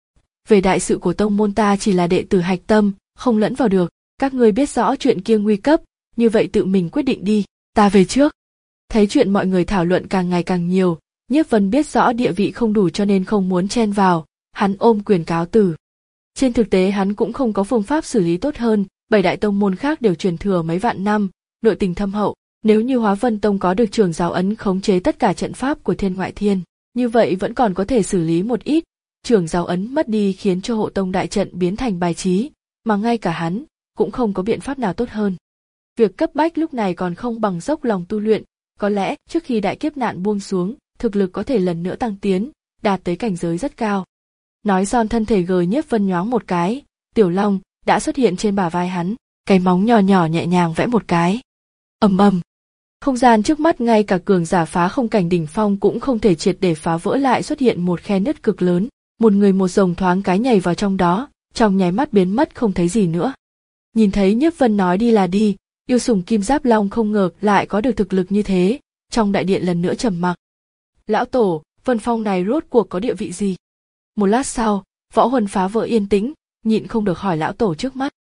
Về đại sự của tông môn ta chỉ là đệ tử hạch tâm, không lẫn vào được, các ngươi biết rõ chuyện kia nguy cấp, như vậy tự mình quyết định đi, ta về trước. Thấy chuyện mọi người thảo luận càng ngày càng nhiều, Nhiếp Vân biết rõ địa vị không đủ cho nên không muốn chen vào, hắn ôm quyền cáo từ. Trên thực tế hắn cũng không có phương pháp xử lý tốt hơn, bảy đại tông môn khác đều truyền thừa mấy vạn năm, nội tình thâm hậu, nếu như Hóa Vân Tông có được trưởng giáo ấn khống chế tất cả trận pháp của Thiên Ngoại Thiên, như vậy vẫn còn có thể xử lý một ít, trưởng giáo ấn mất đi khiến cho hộ tông đại trận biến thành bài trí, mà ngay cả hắn cũng không có biện pháp nào tốt hơn. Việc cấp bách lúc này còn không bằng dốc lòng tu luyện, có lẽ trước khi đại kiếp nạn buông xuống, thực lực có thể lần nữa tăng tiến, đạt tới cảnh giới rất cao. Nói xong thân thể gờ Nhiếp Vân nhoáng một cái, Tiểu Long đã xuất hiện trên bả vai hắn, cái móng nhỏ nhỏ nhẹ nhàng vẽ một cái. Ầm ầm. Không gian trước mắt ngay cả cường giả phá không cảnh đỉnh phong cũng không thể triệt để phá vỡ lại, xuất hiện một khe nứt cực lớn, một người một rồng thoáng cái nhảy vào trong đó, trong nháy mắt biến mất không thấy gì nữa. Nhìn thấy Nhiếp Vân nói đi là đi, yêu sủng Kim Giáp Long không ngờ lại có được thực lực như thế, trong đại điện lần nữa trầm mặc. Lão tổ, Vân Phong này rốt cuộc có địa vị gì? Một lát sau, Võ Huân phá vỡ yên tĩnh, nhịn không được hỏi lão tổ trước mắt.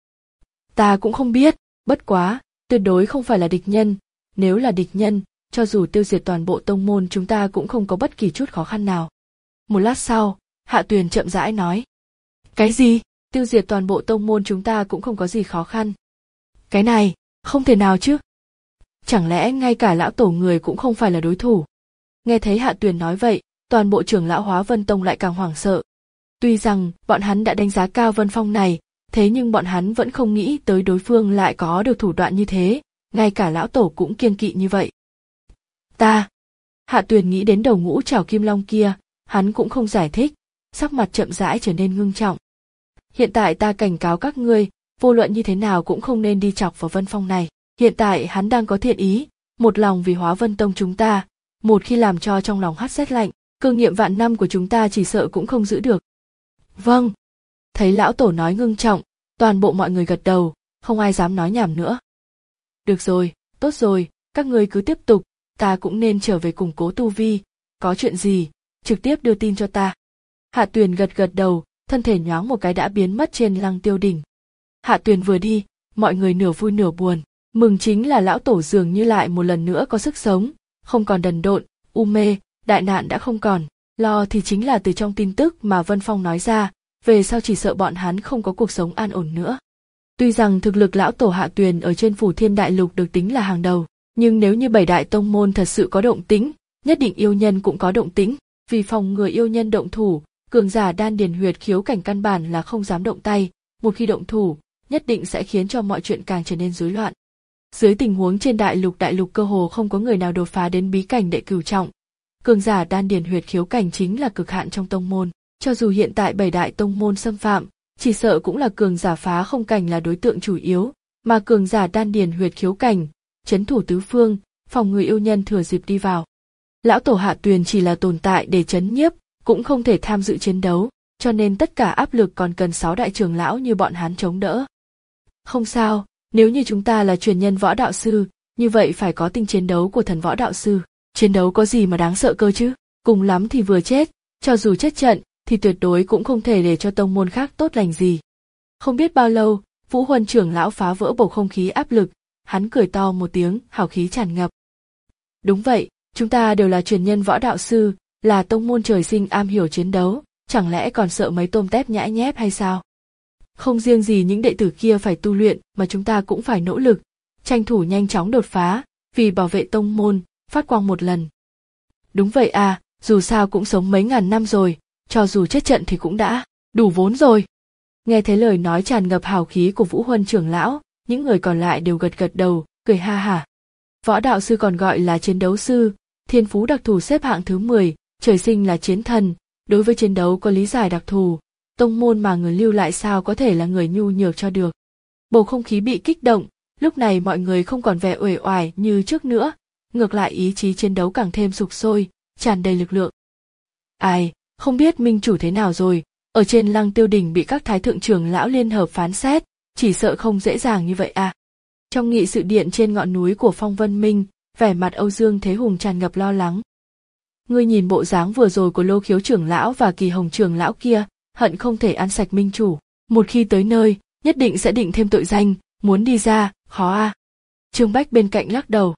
Ta cũng không biết, bất quá, tuyệt đối không phải là địch nhân, nếu là địch nhân, cho dù tiêu diệt toàn bộ tông môn chúng ta cũng không có bất kỳ chút khó khăn nào. Một lát sau, Hạ Tuyền chậm rãi nói. Cái gì? Tiêu diệt toàn bộ tông môn chúng ta cũng không có gì khó khăn. Cái này, không thể nào chứ. Chẳng lẽ ngay cả lão tổ người cũng không phải là đối thủ? Nghe thấy Hạ Tuyền nói vậy, toàn bộ trưởng lão Hóa Vân Tông lại càng hoảng sợ. Tuy rằng bọn hắn đã đánh giá cao Vân Phong này, thế nhưng bọn hắn vẫn không nghĩ tới đối phương lại có được thủ đoạn như thế, ngay cả lão tổ cũng kiêng kỵ như vậy. Ta. Hạ Tuyền nghĩ đến đầu ngũ trảo kim long kia, hắn cũng không giải thích, sắc mặt chậm rãi trở nên ngưng trọng. Hiện tại ta cảnh cáo các ngươi, vô luận như thế nào cũng không nên đi chọc vào Vân Phong này. Hiện tại hắn đang có thiện ý, một lòng vì Hóa Vân Tông chúng ta, một khi làm cho trong lòng hắt rét lạnh, cơ nghiệp vạn năm của chúng ta chỉ sợ cũng không giữ được. Vâng. Thấy lão tổ nói ngưng trọng, toàn bộ mọi người gật đầu, không ai dám nói nhảm nữa. Được rồi, tốt rồi, các ngươi cứ tiếp tục, ta cũng nên trở về củng cố tu vi, có chuyện gì, trực tiếp đưa tin cho ta. Hạ Tuyền gật gật đầu, thân thể nhoáng một cái đã biến mất trên Lăng Tiêu đỉnh. Hạ Tuyền vừa đi, mọi người nửa vui nửa buồn, mừng chính là lão tổ dường như lại một lần nữa có sức sống, không còn đần độn, u mê, đại nạn đã không còn, lo thì chính là từ trong tin tức mà Vân Phong nói ra, về sau chỉ sợ bọn hắn không có cuộc sống an ổn nữa. Tuy rằng thực lực lão tổ Hạ Tuyền ở trên Phủ Thiên Đại Lục được tính là hàng đầu, nhưng nếu như bảy đại tông môn thật sự có động tĩnh, nhất định yêu nhân cũng có động tĩnh, vì phòng ngừa yêu nhân động thủ, cường giả đan điền huyệt khiếu cảnh căn bản là không dám động tay, một khi động thủ, nhất định sẽ khiến cho mọi chuyện càng trở nên rối loạn. Dưới tình huống trên đại lục đại lục cơ hồ không có người nào đột phá đến bí cảnh đệ cửu trọng, cường giả đan điền huyệt khiếu cảnh chính là cực hạn trong tông môn, cho dù hiện tại bảy đại tông môn xâm phạm, chỉ sợ cũng là cường giả phá không cảnh là đối tượng chủ yếu, mà cường giả đan điền huyệt khiếu cảnh, chấn thủ tứ phương, phòng người yêu nhân thừa dịp đi vào. Lão tổ Hạ Tuyền chỉ là tồn tại để chấn nhiếp, cũng không thể tham dự chiến đấu, cho nên tất cả áp lực còn cần sáu đại trưởng lão như bọn hắn chống đỡ. Không sao, nếu như chúng ta là truyền nhân võ đạo sư, như vậy phải có tinh chiến đấu của thần võ đạo sư. Chiến đấu có gì mà đáng sợ cơ chứ, cùng lắm thì vừa chết, cho dù chết trận, thì tuyệt đối cũng không thể để cho tông môn khác tốt lành gì. Không biết bao lâu, Vũ Huân trưởng lão phá vỡ bầu không khí áp lực, hắn cười to một tiếng, hào khí tràn ngập. Đúng vậy, chúng ta đều là truyền nhân võ đạo sư, là tông môn trời sinh am hiểu chiến đấu, chẳng lẽ còn sợ mấy tôm tép nhãi nhép hay sao? Không riêng gì những đệ tử kia phải tu luyện mà chúng ta cũng phải nỗ lực, tranh thủ nhanh chóng đột phá, vì bảo vệ tông môn, phát quang một lần. Đúng vậy à, dù sao cũng sống mấy ngàn năm rồi, cho dù chết trận thì cũng đã đủ vốn rồi. Nghe thấy lời nói tràn ngập hào khí của Vũ Huân trưởng lão, những người còn lại đều gật gật đầu, cười ha hả. Võ đạo sư còn gọi là chiến đấu sư, thiên phú đặc thù xếp hạng thứ mười, trời sinh là chiến thần, đối với chiến đấu có lý giải đặc thù, tông môn mà người lưu lại sao có thể là người nhu nhược cho được. Bầu không khí bị kích động, Lúc này mọi người không còn vẻ uể oải như trước nữa, ngược lại ý chí chiến đấu càng thêm sục sôi, tràn đầy lực lượng. Ai, không biết minh chủ thế nào rồi, ở trên Lăng Tiêu Đỉnh bị các thái thượng trưởng lão liên hợp phán xét, chỉ sợ không dễ dàng như vậy à. Trong nghị sự điện trên ngọn núi của Phong Vân Minh, vẻ mặt Âu Dương Thế Hùng tràn ngập lo lắng. Ngươi nhìn bộ dáng vừa rồi của Lô Khiếu trưởng lão và Kỳ Hồng trưởng lão kia, hận không thể ăn sạch minh chủ, một khi tới nơi, nhất định sẽ định thêm tội danh, muốn đi ra, khó à. Trương Bách bên cạnh lắc đầu.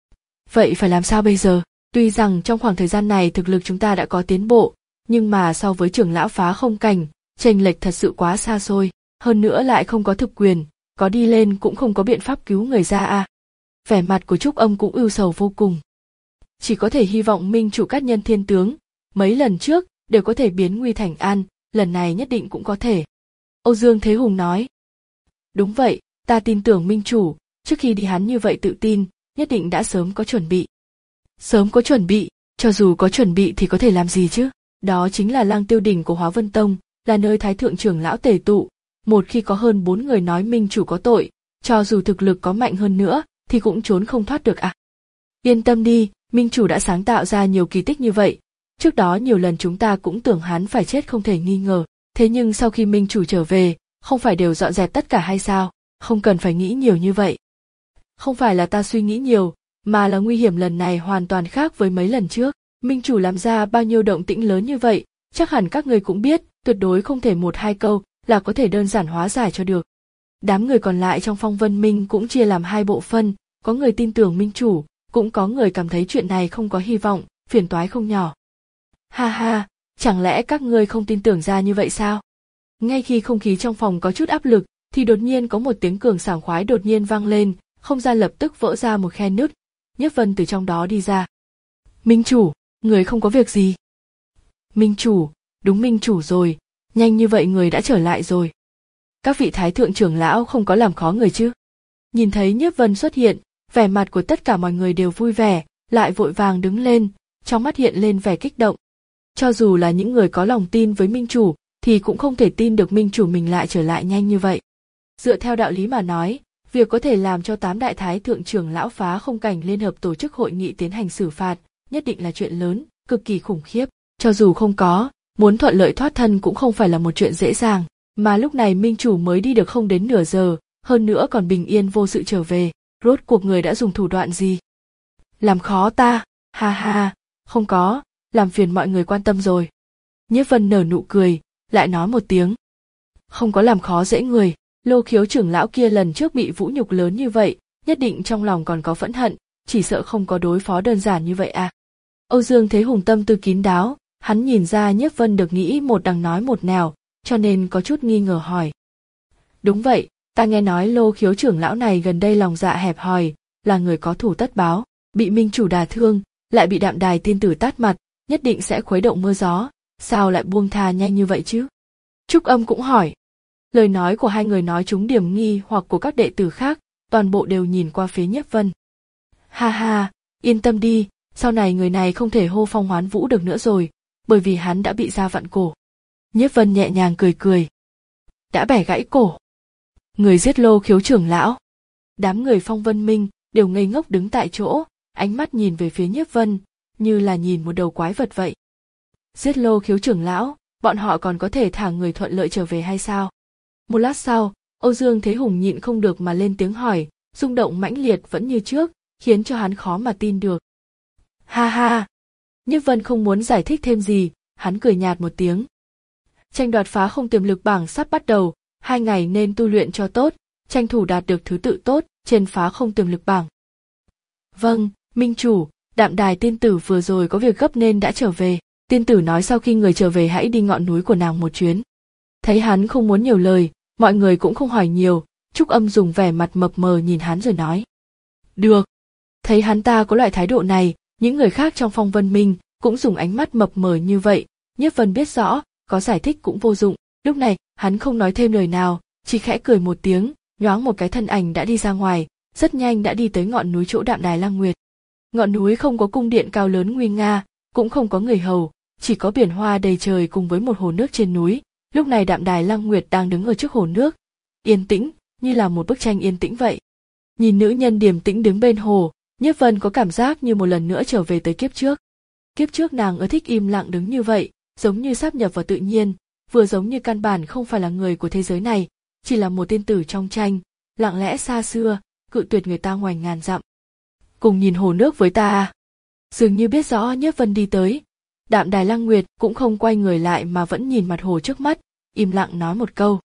Vậy phải làm sao bây giờ? Tuy rằng trong khoảng thời gian này thực lực chúng ta đã có tiến bộ, nhưng mà so với trưởng lão phá không cảnh, chênh lệch thật sự quá xa xôi, hơn nữa lại không có thực quyền, có đi lên cũng không có biện pháp cứu người ra à. Vẻ mặt của Trúc Âm cũng ưu sầu vô cùng. Chỉ có thể hy vọng minh chủ Cát Nhân Thiên Tướng, mấy lần trước đều có thể biến nguy thành an, lần này nhất định cũng có thể. Âu Dương Thế Hùng nói. Đúng vậy, ta tin tưởng minh chủ, trước khi đi hắn như vậy tự tin, nhất định đã sớm có chuẩn bị. Sớm có chuẩn bị, cho dù có chuẩn bị thì có thể làm gì chứ? Đó chính là Lăng Tiêu Đỉnh của Hóa Vân Tông, là nơi thái thượng trưởng lão tề tụ. Một khi có hơn bốn người nói minh chủ có tội, cho dù thực lực có mạnh hơn nữa, thì cũng trốn không thoát được à. Yên tâm đi, minh chủ đã sáng tạo ra nhiều kỳ tích như vậy. Trước đó nhiều lần chúng ta cũng tưởng hắn phải chết không thể nghi ngờ. Thế nhưng sau khi minh chủ trở về, không phải đều dọn dẹp tất cả hay sao? Không cần phải nghĩ nhiều như vậy. Không phải là ta suy nghĩ nhiều, mà là nguy hiểm lần này hoàn toàn khác với mấy lần trước. Minh chủ làm ra bao nhiêu động tĩnh lớn như vậy, chắc hẳn các người cũng biết, tuyệt đối không thể một hai câu là có thể đơn giản hóa giải cho được. Đám người còn lại trong Phong Vân Minh cũng chia làm hai bộ phân, có người tin tưởng minh chủ, cũng có người cảm thấy chuyện này không có hy vọng, phiền toái không nhỏ. Ha ha, chẳng lẽ các ngươi không tin tưởng ra như vậy sao? Ngay khi không khí trong phòng có chút áp lực, thì đột nhiên có một tiếng cường sảng khoái đột nhiên vang lên, không gian lập tức vỡ ra một khe nứt, Nhiếp Vân từ trong đó đi ra. Minh chủ, người không có việc gì? Minh chủ, đúng minh chủ rồi, nhanh như vậy người đã trở lại rồi. Các vị thái thượng trưởng lão không có làm khó người chứ? Nhìn thấy Nhiếp Vân xuất hiện, vẻ mặt của tất cả mọi người đều vui vẻ, lại vội vàng đứng lên, trong mắt hiện lên vẻ kích động. Cho dù là những người có lòng tin với minh chủ, thì cũng không thể tin được minh chủ mình lại trở lại nhanh như vậy. Dựa theo đạo lý mà nói, việc có thể làm cho tám đại thái thượng trưởng lão phá không cảnh liên hợp tổ chức hội nghị tiến hành xử phạt, nhất định là chuyện lớn, cực kỳ khủng khiếp. Cho dù không có, muốn thuận lợi thoát thân cũng không phải là một chuyện dễ dàng. Mà lúc này minh chủ mới đi được không đến nửa giờ, hơn nữa còn bình yên vô sự trở về, rốt cuộc người đã dùng thủ đoạn gì? Làm khó ta, ha ha, không có, làm phiền mọi người quan tâm rồi. Nhiếp Vân nở nụ cười, lại nói một tiếng. Không có làm khó dễ người, Lô Khiếu trưởng lão kia lần trước bị vũ nhục lớn như vậy, nhất định trong lòng còn có phẫn hận, chỉ sợ không có đối phó đơn giản như vậy à. Âu Dương Thế Hùng tâm tư kín đáo, hắn nhìn ra Nhiếp Vân được nghĩ một đằng nói một nẻo, cho nên có chút nghi ngờ hỏi. Đúng vậy, ta nghe nói Lô Khiếu trưởng lão này gần đây lòng dạ hẹp hòi, là người có thủ tất báo, bị minh chủ đả thương, lại bị Đạm Đài tiên tử tát mặt, nhất định sẽ khuấy động mưa gió, sao lại buông tha nhanh như vậy chứ? Trúc Âm cũng hỏi. Lời nói của hai người nói trúng điểm nghi hoặc của các đệ tử khác, toàn bộ đều nhìn qua phía Nhiếp Vân. Ha ha, yên tâm đi, sau này người này không thể hô phong hoán vũ được nữa rồi, bởi vì hắn đã bị da vặn cổ. Nhiếp Vân nhẹ nhàng cười cười. Đã bẻ gãy cổ. Người giết Lô Khiếu trưởng lão. Đám người Phong Vân Minh đều ngây ngốc đứng tại chỗ, ánh mắt nhìn về phía Nhiếp Vân, như là nhìn một đầu quái vật vậy. Giết Lô Khiếu trưởng lão, bọn họ còn có thể thả người thuận lợi trở về hay sao? Một lát sau, Âu Dương Thế Hùng nhịn không được mà lên tiếng hỏi, rung động mãnh liệt vẫn như trước, khiến cho hắn khó mà tin được. Ha ha! Nhiếp Vân không muốn giải thích thêm gì, hắn cười nhạt một tiếng. Tranh đoạt phá không tiềm lực bảng sắp bắt đầu, hai ngày nên tu luyện cho tốt, tranh thủ đạt được thứ tự tốt trên phá không tiềm lực bảng. Vâng, minh chủ, Đạm Đài tiên tử vừa rồi có việc gấp nên đã trở về. Tiên tử nói sau khi người trở về hãy đi ngọn núi của nàng một chuyến. Thấy hắn không muốn nhiều lời, mọi người cũng không hỏi nhiều, Trúc Âm dùng vẻ mặt mập mờ nhìn hắn rồi nói. Được. Thấy hắn ta có loại thái độ này, những người khác trong Phong Vân Minh cũng dùng ánh mắt mập mờ như vậy, Nhiếp Vân biết rõ, có giải thích cũng vô dụng. Lúc này, hắn không nói thêm lời nào, chỉ khẽ cười một tiếng, nhoáng một cái thân ảnh đã đi ra ngoài, rất nhanh đã đi tới ngọn núi chỗ Đạm Đài Lăng Nguyệt. Ngọn núi không có cung điện cao lớn nguy nga, cũng không có người hầu, chỉ có biển hoa đầy trời cùng với một hồ nước trên núi. Lúc này Đạm Đài Lăng Nguyệt đang đứng ở trước hồ nước, yên tĩnh, như là một bức tranh yên tĩnh vậy. Nhìn nữ nhân điềm tĩnh đứng bên hồ, Nhiếp Vân có cảm giác như một lần nữa trở về tới kiếp trước. Kiếp trước nàng ưa thích im lặng đứng như vậy, giống như sáp nhập vào tự nhiên, vừa giống như căn bản không phải là người của thế giới này, chỉ là một tiên tử trong tranh, lặng lẽ xa xưa, cự tuyệt người ta ngoảnh ngàn dặm. Cùng nhìn hồ nước với ta. Dường như biết rõ Nhiếp Vân đi tới, Đạm Đài Lăng Nguyệt cũng không quay người lại mà vẫn nhìn mặt hồ trước mắt, im lặng nói một câu.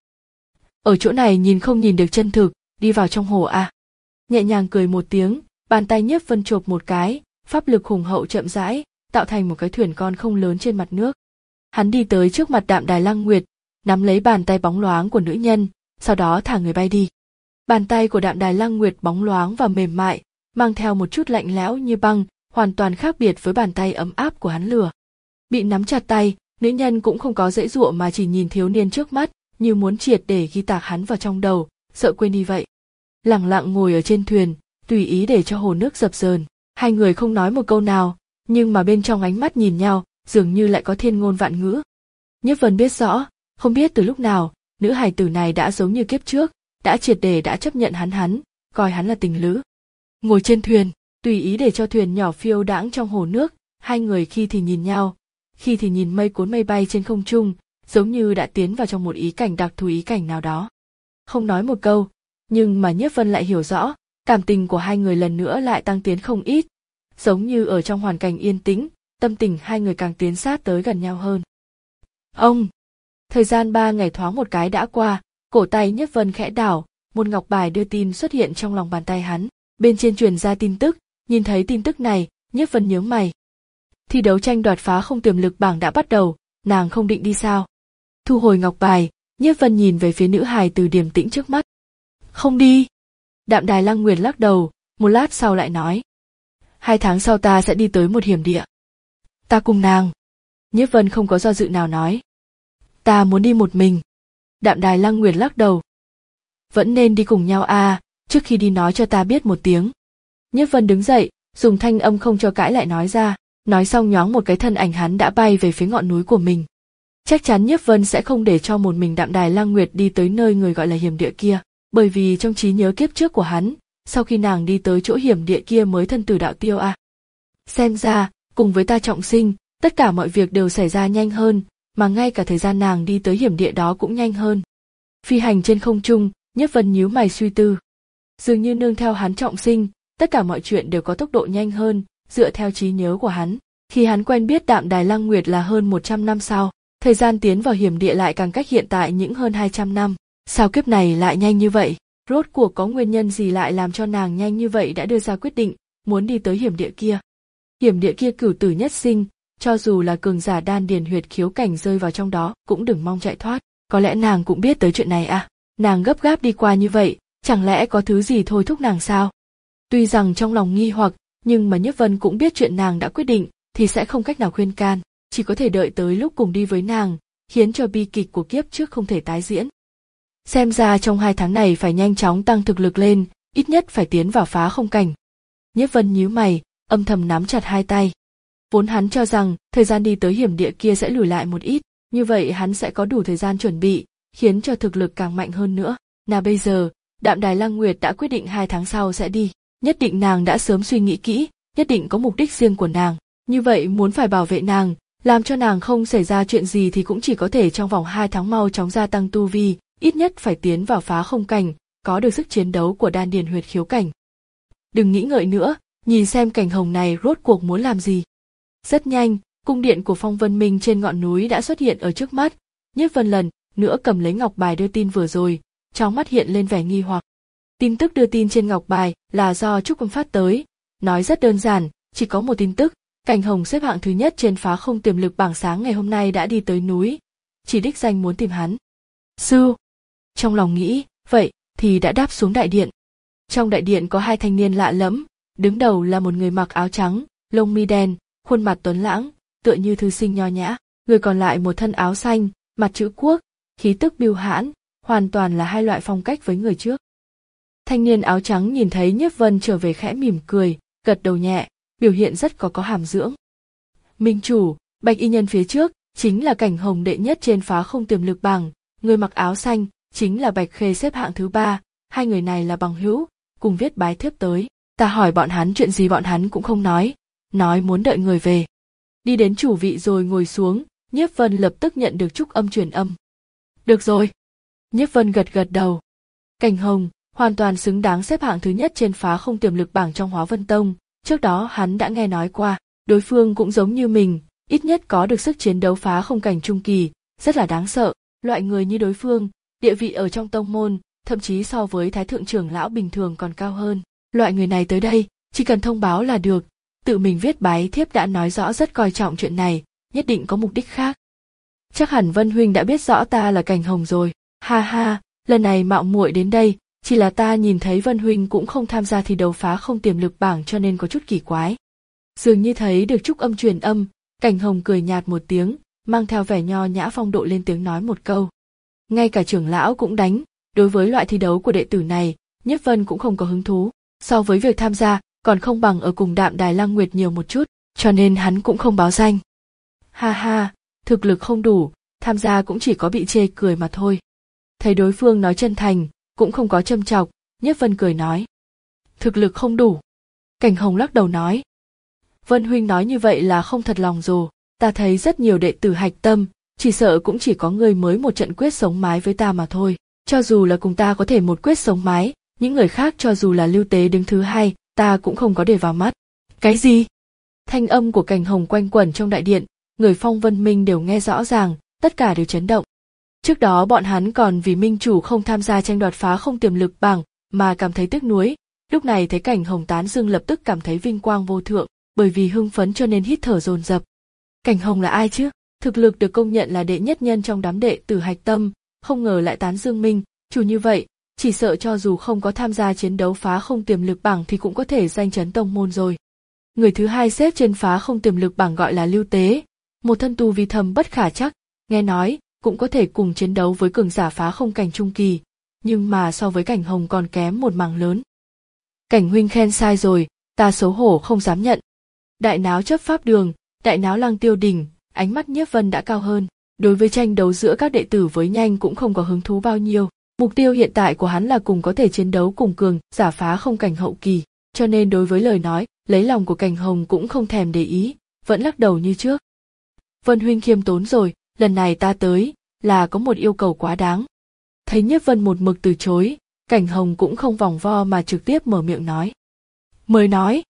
Ở chỗ này nhìn không nhìn được chân thực, đi vào trong hồ à. Nhẹ nhàng cười một tiếng, bàn tay Nhiếp Vân chộp một cái, pháp lực hùng hậu chậm rãi, tạo thành một cái thuyền con không lớn trên mặt nước. Hắn đi tới trước mặt Đạm Đài Lăng Nguyệt, nắm lấy bàn tay bóng loáng của nữ nhân, sau đó thả người bay đi. Bàn tay của Đạm Đài Lăng Nguyệt bóng loáng và mềm mại, mang theo một chút lạnh lẽo như băng, hoàn toàn khác biệt với bàn tay ấm áp của hắn lửa. Bị nắm chặt tay, nữ nhân cũng không có dãy dụa mà chỉ nhìn thiếu niên trước mắt, như muốn triệt để ghi tạc hắn vào trong đầu, sợ quên đi vậy. Lẳng lặng ngồi ở trên thuyền, tùy ý để cho hồ nước dập dờn. Hai người không nói một câu nào, nhưng mà bên trong ánh mắt nhìn nhau, dường như lại có thiên ngôn vạn ngữ. Nhiếp Vân biết rõ, không biết từ lúc nào, nữ hài tử này đã giống như kiếp trước, đã triệt để đã chấp nhận hắn hắn, coi hắn là tình lữ. Ngồi trên thuyền, tùy ý để cho thuyền nhỏ phiêu đãng trong hồ nước, hai người khi thì nhìn nhau, khi thì nhìn mây cuốn mây bay trên không trung, giống như đã tiến vào trong một ý cảnh đặc thù ý cảnh nào đó. Không nói một câu, nhưng mà Nhiếp Vân lại hiểu rõ, cảm tình của hai người lần nữa lại tăng tiến không ít, giống như ở trong hoàn cảnh yên tĩnh, tâm tình hai người càng tiến sát tới gần nhau hơn. Ông! Thời gian ba ngày thoáng một cái đã qua, cổ tay Nhiếp Vân khẽ đảo, một ngọc bài đưa tin xuất hiện trong lòng bàn tay hắn, bên trên truyền ra tin tức, nhìn thấy tin tức này, Nhiếp Vân nhướng mày. Thi đấu tranh đoạt phá không tiềm lực bảng đã bắt đầu, nàng không định đi sao? Thu hồi ngọc bài, Nhiếp Vân nhìn về phía nữ hài từ điềm tĩnh trước mắt. Không đi. Đạm Đài Lăng Nguyệt lắc đầu, một lát sau lại nói. Hai tháng sau ta sẽ đi tới một hiểm địa. Ta cùng nàng. Nhiếp Vân không có do dự nào nói. Ta muốn đi một mình. Đạm Đài Lăng Nguyệt lắc đầu. Vẫn nên đi cùng nhau à, trước khi đi nói cho ta biết một tiếng. Nhiếp Vân đứng dậy, dùng thanh âm không cho cãi lại nói ra, nói xong nhoáng một cái thân ảnh hắn đã bay về phía ngọn núi của mình. Chắc chắn Nhiếp Vân sẽ không để cho một mình Đạm Đài Lăng Nguyệt đi tới nơi người gọi là hiểm địa kia, bởi vì trong trí nhớ kiếp trước của hắn, sau khi nàng đi tới chỗ hiểm địa kia mới thân tử đạo tiêu à. Xem ra, cùng với ta trọng sinh, tất cả mọi việc đều xảy ra nhanh hơn, mà ngay cả thời gian nàng đi tới hiểm địa đó cũng nhanh hơn. Phi hành trên không trung, Nhiếp Vân nhíu mày suy tư. Dường như nương theo hắn trọng sinh, tất cả mọi chuyện đều có tốc độ nhanh hơn, dựa theo trí nhớ của hắn. Khi hắn quen biết Đạm Đài Lăng Nguyệt là hơn một trăm năm sau, thời gian tiến vào hiểm địa lại càng cách hiện tại những hơn hai trăm năm. Sao kiếp này lại nhanh như vậy? Rốt cuộc có nguyên nhân gì lại làm cho nàng nhanh như vậy đã đưa ra quyết định, muốn đi tới hiểm địa kia? Hiểm địa kia cửu tử nhất sinh, cho dù là cường giả đan điền huyệt khiếu cảnh rơi vào trong đó, cũng đừng mong chạy thoát. Có lẽ nàng cũng biết tới chuyện này à? Nàng gấp gáp đi qua như vậy, chẳng lẽ có thứ gì thôi thúc nàng sao? Tuy rằng trong lòng nghi hoặc, nhưng mà Nhiếp Vân cũng biết chuyện nàng đã quyết định, thì sẽ không cách nào khuyên can, chỉ có thể đợi tới lúc cùng đi với nàng, khiến cho bi kịch của kiếp trước không thể tái diễn. Xem ra trong hai tháng này phải nhanh chóng tăng thực lực lên, ít nhất phải tiến vào phá không cảnh. Nhiếp Vân nhíu mày, âm thầm nắm chặt hai tay. Vốn hắn cho rằng thời gian đi tới hiểm địa kia sẽ lùi lại một ít, như vậy hắn sẽ có đủ thời gian chuẩn bị, khiến cho thực lực càng mạnh hơn nữa. Nào bây giờ, Đạm Đài Lăng Nguyệt đã quyết định hai tháng sau sẽ đi, nhất định nàng đã sớm suy nghĩ kỹ, nhất định có mục đích riêng của nàng. Như vậy muốn phải bảo vệ nàng, làm cho nàng không xảy ra chuyện gì thì cũng chỉ có thể trong vòng hai tháng mau chóng gia tăng tu vi, ít nhất phải tiến vào phá không cảnh, có được sức chiến đấu của đan điền huyệt khiếu cảnh. Đừng nghĩ ngợi nữa, nhìn xem cảnh hồng này rốt cuộc muốn làm gì. Rất nhanh, cung điện của Phong Vân Minh trên ngọn núi đã xuất hiện ở trước mắt, Nhiếp Vân lần nữa cầm lấy ngọc bài đưa tin vừa rồi, trong mắt hiện lên vẻ nghi hoặc. Tin tức đưa tin trên ngọc bài là do Trúc Quân phát tới, nói rất đơn giản, chỉ có một tin tức, Cảnh Hồng xếp hạng thứ nhất trên phá không tiềm lực bảng sáng ngày hôm nay đã đi tới núi, chỉ đích danh muốn tìm hắn. Sư! Trong lòng nghĩ, vậy thì đã đáp xuống đại điện. Trong đại điện có hai thanh niên lạ lẫm, đứng đầu là một người mặc áo trắng, lông mi đen, khuôn mặt tuấn lãng, tựa như thư sinh nho nhã, người còn lại một thân áo xanh, mặt chữ quốc, khí tức bưu hãn, hoàn toàn là hai loại phong cách với người trước. Thanh niên áo trắng nhìn thấy Nhiếp Vân trở về khẽ mỉm cười, gật đầu nhẹ, biểu hiện rất có có hàm dưỡng. Minh chủ, bạch y nhân phía trước chính là Cảnh Hồng đệ nhất trên phá không tiềm lực bảng, người mặc áo xanh chính là Bạch Khê xếp hạng thứ ba, hai người này là bằng hữu, cùng viết bái thiếp tới. Ta hỏi bọn hắn chuyện gì bọn hắn cũng không nói, nói muốn đợi người về. Đi đến chủ vị rồi ngồi xuống, Nhiếp Vân lập tức nhận được trúc âm truyền âm. Được rồi. Nhiếp Vân gật gật đầu. Cảnh Hồng hoàn toàn xứng đáng xếp hạng thứ nhất trên phá không tiềm lực bảng trong Hóa Vân Tông. Trước đó hắn đã nghe nói qua, đối phương cũng giống như mình, ít nhất có được sức chiến đấu phá không cảnh trung kỳ, rất là đáng sợ. Loại người như đối phương, địa vị ở trong tông môn, thậm chí so với thái thượng trưởng lão bình thường còn cao hơn. Loại người này tới đây, chỉ cần thông báo là được, tự mình viết bái thiếp đã nói rõ rất coi trọng chuyện này, nhất định có mục đích khác. Chắc hẳn Vân huynh đã biết rõ ta là Cảnh Hồng rồi. Ha ha, lần này mạo muội đến đây, chỉ là ta nhìn thấy Vân huynh cũng không tham gia thi đấu phá không tiềm lực bảng cho nên có chút kỳ quái. Dường như thấy được trúc âm truyền âm, Cảnh Hồng cười nhạt một tiếng, mang theo vẻ nho nhã phong độ lên tiếng nói một câu. Ngay cả trưởng lão cũng đánh, đối với loại thi đấu của đệ tử này, Nhiếp Vân cũng không có hứng thú, so với việc tham gia, còn không bằng ở cùng Đạm Đài Lăng Nguyệt nhiều một chút, cho nên hắn cũng không báo danh. Ha ha, thực lực không đủ, tham gia cũng chỉ có bị chê cười mà thôi. Thấy đối phương nói chân thành, cũng không có châm chọc, Nhiếp Vân cười nói. Thực lực không đủ. Cảnh Hồng lắc đầu nói. Vân huynh nói như vậy là không thật lòng rồi, ta thấy rất nhiều đệ tử hạch tâm, chỉ sợ cũng chỉ có người mới một trận quyết sống mái với ta mà thôi. Cho dù là cùng ta có thể một quyết sống mái, những người khác cho dù là Lưu Tế đứng thứ hai, ta cũng không có để vào mắt. Cái gì? Thanh âm của Cảnh Hồng quanh quẩn trong đại điện, người Phong Vân Minh đều nghe rõ ràng, tất cả đều chấn động. Trước đó bọn hắn còn vì minh chủ không tham gia tranh đoạt phá không tiềm lực bảng mà cảm thấy tiếc nuối, lúc này thấy Cảnh Hồng tán dương lập tức cảm thấy vinh quang vô thượng, bởi vì hưng phấn cho nên hít thở dồn dập. Cảnh Hồng là ai chứ? Thực lực được công nhận là đệ nhất nhân trong đám đệ tử hạch tâm, không ngờ lại tán dương minh chủ như vậy, chỉ sợ cho dù không có tham gia chiến đấu phá không tiềm lực bảng thì cũng có thể danh chấn tông môn rồi. Người thứ hai xếp trên phá không tiềm lực bảng gọi là Lưu Tế, một thân tu vi thâm bất khả trắc, nghe nói cũng có thể cùng chiến đấu với cường giả phá không cảnh trung kỳ, nhưng mà so với Cảnh Hồng còn kém một mảng lớn. Cảnh huynh khen sai rồi, ta xấu hổ không dám nhận. Đại náo chấp pháp đường, đại náo Lăng Tiêu đỉnh, ánh mắt Nhiếp Vân đã cao hơn, đối với tranh đấu giữa các đệ tử với nhanh cũng không có hứng thú bao nhiêu. Mục tiêu hiện tại của hắn là cùng có thể chiến đấu cùng cường giả phá không cảnh hậu kỳ, cho nên đối với lời nói lấy lòng của Cảnh Hồng cũng không thèm để ý, vẫn lắc đầu như trước. Vân huynh khiêm tốn rồi, lần này ta tới là có một yêu cầu quá đáng. Thấy Nhiếp Vân một mực từ chối, Cảnh Hồng cũng không vòng vo mà trực tiếp mở miệng nói. Mới nói,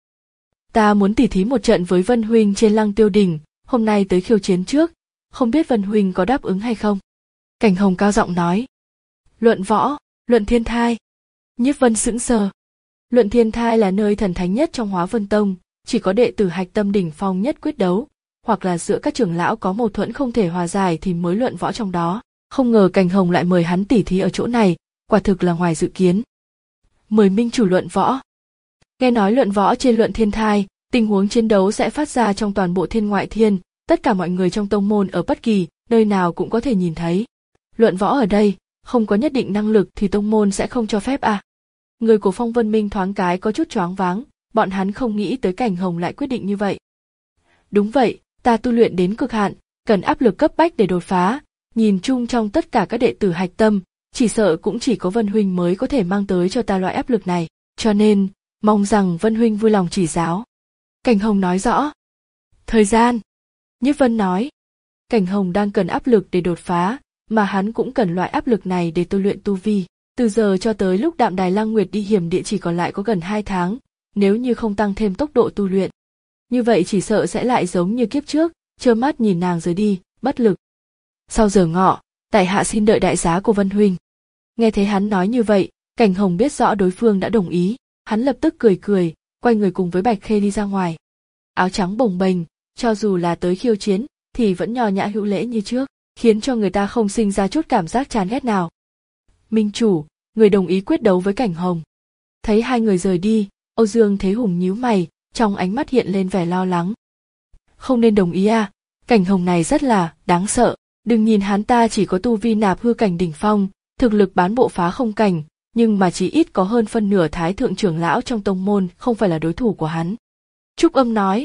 ta muốn tỉ thí một trận với Vân huynh trên Lăng Tiêu đỉnh, hôm nay tới khiêu chiến trước, không biết Vân huynh có đáp ứng hay không? Cảnh Hồng cao giọng nói. Luận võ, luận thiên thai. Nhiếp Vân sững sờ. Luận thiên thai là nơi thần thánh nhất trong Hóa Vân Tông, chỉ có đệ tử hạch tâm đỉnh phong nhất quyết đấu, hoặc là giữa các trưởng lão có mâu thuẫn không thể hòa giải thì mới luận võ trong đó. Không ngờ Cảnh Hồng lại mời hắn tỉ thí ở chỗ này, quả thực là ngoài dự kiến. Mời minh chủ luận võ. Nghe nói luận võ trên luận thiên thai, tình huống chiến đấu sẽ phát ra trong toàn bộ thiên ngoại thiên, tất cả mọi người trong tông môn ở bất kỳ nơi nào cũng có thể nhìn thấy. Luận võ ở đây, không có nhất định năng lực thì tông môn sẽ không cho phép à? Người của Phong Vân Minh thoáng cái có chút choáng váng, bọn hắn không nghĩ tới Cảnh Hồng lại quyết định như vậy. Đúng vậy, ta tu luyện đến cực hạn, cần áp lực cấp bách để đột phá, nhìn chung trong tất cả các đệ tử hạch tâm, chỉ sợ cũng chỉ có Vân huynh mới có thể mang tới cho ta loại áp lực này, cho nên, mong rằng Vân huynh vui lòng chỉ giáo. Cảnh Hồng nói rõ. Thời gian. Nhiếp Vân nói. Cảnh Hồng đang cần áp lực để đột phá, mà hắn cũng cần loại áp lực này để tu luyện tu vi. Từ giờ cho tới lúc Đạm Đài Lăng Nguyệt đi hiểm địa chỉ còn lại có gần hai tháng, nếu như không tăng thêm tốc độ tu luyện. Như vậy chỉ sợ sẽ lại giống như kiếp trước, trơ mắt nhìn nàng rời đi, bất lực. Sau giờ ngọ, tại hạ xin đợi đại giá của Vân huynh. Nghe thấy hắn nói như vậy, Cảnh Hồng biết rõ đối phương đã đồng ý, hắn lập tức cười cười, quay người cùng với Bạch Khê đi ra ngoài. Áo trắng bồng bềnh, cho dù là tới khiêu chiến, thì vẫn nho nhã hữu lễ như trước, khiến cho người ta không sinh ra chút cảm giác chán ghét nào. Minh chủ, người đồng ý quyết đấu với Cảnh Hồng. Thấy hai người rời đi, Âu Dương Thế Hùng nhíu mày, trong ánh mắt hiện lên vẻ lo lắng. Không nên đồng ý à, Cảnh Hồng này rất là đáng sợ, đừng nhìn hắn ta chỉ có tu vi nạp hư cảnh đỉnh phong, thực lực bán bộ phá không cảnh, nhưng mà chỉ ít có hơn phân nửa thái thượng trưởng lão trong tông môn không phải là đối thủ của hắn. Trúc Âm nói.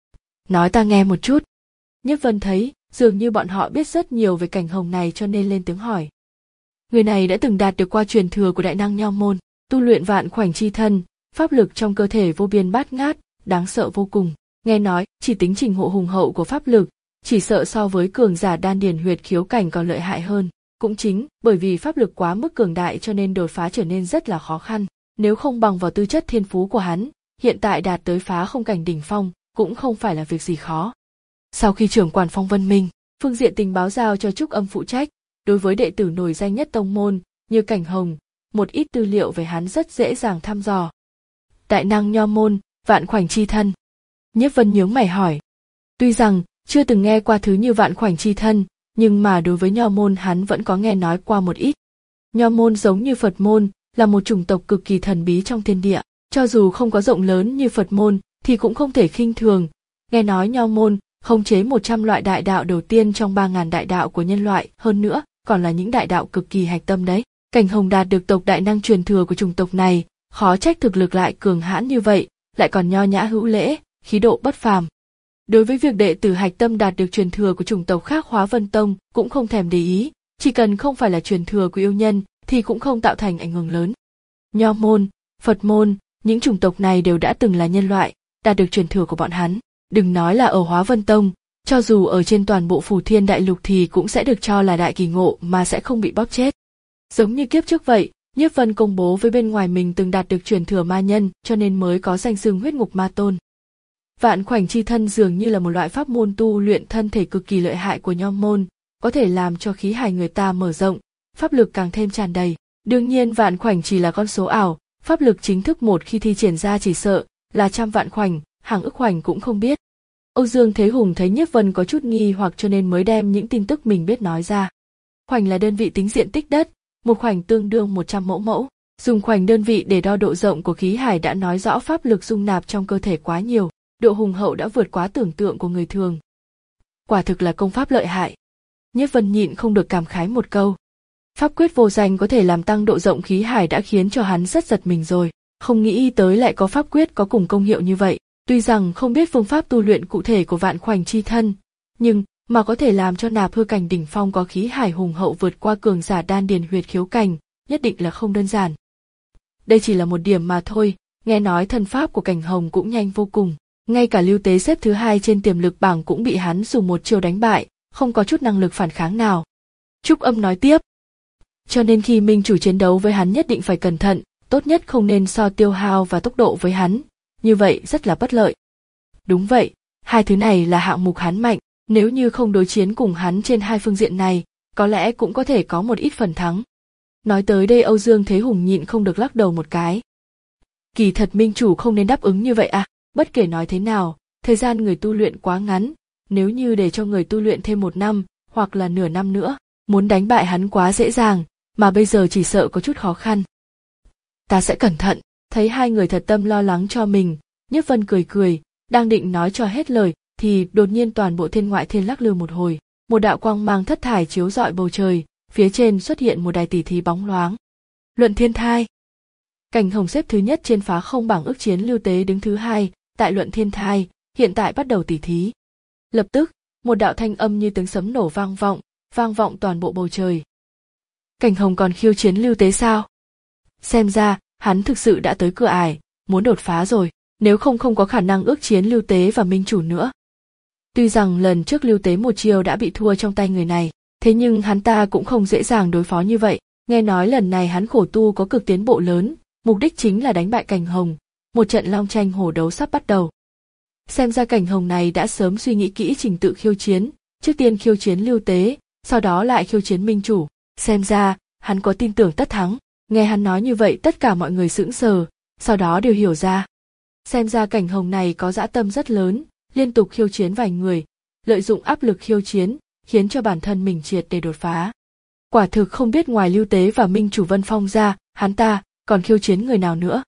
Nói ta nghe một chút. Nhiếp Vân thấy, dường như bọn họ biết rất nhiều về Cảnh Hồng này cho nên lên tiếng hỏi. Người này đã từng đạt được qua truyền thừa của đại năng Nho môn, tu luyện vạn khoảnh chi thân, pháp lực trong cơ thể vô biên bát ngát, đáng sợ vô cùng. Nghe nói, chỉ tính trình hộ hùng hậu của pháp lực, chỉ sợ so với cường giả đan điền huyệt khiếu cảnh còn lợi hại hơn. Cũng chính bởi vì pháp lực quá mức cường đại cho nên đột phá trở nên rất là khó khăn. Nếu không bằng vào tư chất thiên phú của hắn, hiện tại đạt tới phá không cảnh đỉnh phong cũng không phải là việc gì khó. Sau khi trưởng quản Phong Vân Minh, phương diện tình báo giao cho Trúc Âm phụ trách, đối với đệ tử nổi danh nhất tông môn như Cảnh Hồng, một ít tư liệu về hắn rất dễ dàng thăm dò. Đại năng nho môn, vạn khoảnh chi thân. Nhiếp Vân nhướng mày hỏi. Tuy rằng chưa từng nghe qua thứ như vạn khoảnh chi thân, nhưng mà đối với nho môn hắn vẫn có nghe nói qua một ít. Nho môn giống như Phật môn, là một chủng tộc cực kỳ thần bí trong thiên địa, cho dù không có rộng lớn như Phật môn thì cũng không thể khinh thường. Nghe nói nho môn khống chế một trăm loại đại đạo đầu tiên trong ba ngàn đại đạo của nhân loại, hơn nữa còn là những đại đạo cực kỳ hạch tâm đấy. Cảnh Hồng đạt được tộc đại năng truyền thừa của chủng tộc này, khó trách thực lực lại cường hãn như vậy, lại còn nho nhã hữu lễ, khí độ bất phàm. Đối với việc đệ tử hạch tâm đạt được truyền thừa của chủng tộc khác Hóa Vân Tông cũng không thèm để ý, chỉ cần không phải là truyền thừa của yêu nhân thì cũng không tạo thành ảnh hưởng lớn. Nho môn, Phật môn, những chủng tộc này đều đã từng là nhân loại, đạt được truyền thừa của bọn hắn. Đừng nói là ở Hóa Vân Tông, cho dù ở trên toàn bộ Phù Thiên Đại Lục thì cũng sẽ được cho là đại kỳ ngộ mà sẽ không bị bóp chết. Giống như kiếp trước vậy, Nhiếp Vân công bố với bên ngoài mình từng đạt được truyền thừa ma nhân, cho nên mới có danh xưng huyết ngục ma tôn. Vạn khoảnh chi thân dường như là một loại pháp môn tu luyện thân thể cực kỳ lợi hại của nho môn, có thể làm cho khí hải người ta mở rộng, pháp lực càng thêm tràn đầy. Đương nhiên vạn khoảnh chỉ là con số ảo, pháp lực chính thức một khi thi triển ra chỉ sợ là trăm vạn khoảnh, hàng ức khoảnh cũng không biết. Âu Dương Thế Hùng thấy Nhiếp Vân có chút nghi hoặc cho nên mới đem những tin tức mình biết nói ra. Khoảnh là đơn vị tính diện tích đất, một khoảnh tương đương một trăm mẫu mẫu. Dùng khoảnh đơn vị để đo độ rộng của khí hải đã nói rõ pháp lực dung nạp trong cơ thể quá nhiều, độ hùng hậu đã vượt quá tưởng tượng của người thường. Quả thực là công pháp lợi hại. Nhiếp Vân nhịn không được cảm khái một câu. Pháp quyết vô danh có thể làm tăng độ rộng khí hải đã khiến cho hắn rất giật mình rồi, không nghĩ tới lại có pháp quyết có cùng công hiệu như vậy. Tuy rằng không biết phương pháp tu luyện cụ thể của vạn khoảnh chi thân, nhưng mà có thể làm cho nạp hư cảnh đỉnh phong có khí hải hùng hậu vượt qua cường giả đan điền huyệt khiếu cảnh, nhất định là không đơn giản. Đây chỉ là một điểm mà thôi, nghe nói thần pháp của Cảnh Hồng cũng nhanh vô cùng, ngay cả Lưu Tế xếp thứ hai trên tiềm lực bảng cũng bị hắn dùng một chiêu đánh bại, không có chút năng lực phản kháng nào. Trúc Âm nói tiếp, cho nên khi minh chủ chiến đấu với hắn nhất định phải cẩn thận, tốt nhất không nên so tiêu hao và tốc độ với hắn, như vậy rất là bất lợi. Đúng vậy, hai thứ này là hạng mục hắn mạnh, nếu như không đối chiến cùng hắn trên hai phương diện này, có lẽ cũng có thể có một ít phần thắng. Nói tới đây Âu Dương Thế Hùng nhịn không được lắc đầu một cái. Kỳ thật minh chủ không nên đáp ứng như vậy à, bất kể nói thế nào, thời gian người tu luyện quá ngắn, nếu như để cho người tu luyện thêm một năm, hoặc là nửa năm nữa, muốn đánh bại hắn quá dễ dàng, mà bây giờ chỉ sợ có chút khó khăn. Ta sẽ cẩn thận. Thấy hai người thật tâm lo lắng cho mình, Nhiếp Vân cười cười, đang định nói cho hết lời, thì đột nhiên toàn bộ thiên ngoại thiên lắc lư một hồi, một đạo quang mang thất thải chiếu rọi bầu trời, phía trên xuất hiện một đài tỷ thí bóng loáng. Luận thiên thai. Cảnh Hồng xếp thứ nhất trên phá không bảng ước chiến, Lưu Tế đứng thứ hai, tại luận thiên thai, hiện tại bắt đầu tỷ thí. Lập tức, một đạo thanh âm như tiếng sấm nổ vang vọng, vang vọng toàn bộ bầu trời. Cảnh Hồng còn khiêu chiến Lưu Tế sao? Xem ra, hắn thực sự đã tới cửa ải, muốn đột phá rồi, nếu không không có khả năng ước chiến Lưu Tế và minh chủ nữa. Tuy rằng lần trước Lưu Tế một chiêu đã bị thua trong tay người này, thế nhưng hắn ta cũng không dễ dàng đối phó như vậy, nghe nói lần này hắn khổ tu có cực tiến bộ lớn, mục đích chính là đánh bại Cảnh Hồng, một trận long tranh hổ đấu sắp bắt đầu. Xem ra Cảnh Hồng này đã sớm suy nghĩ kỹ trình tự khiêu chiến, trước tiên khiêu chiến Lưu Tế, sau đó lại khiêu chiến minh chủ, xem ra hắn có tin tưởng tất thắng. Nghe hắn nói như vậy tất cả mọi người sững sờ, sau đó đều hiểu ra. Xem ra Cảnh Hồng này có dã tâm rất lớn, liên tục khiêu chiến vài người, lợi dụng áp lực khiêu chiến, khiến cho bản thân mình triệt để đột phá. Quả thực không biết ngoài Lưu Tế và minh chủ Vân Phong ra, hắn ta còn khiêu chiến người nào nữa.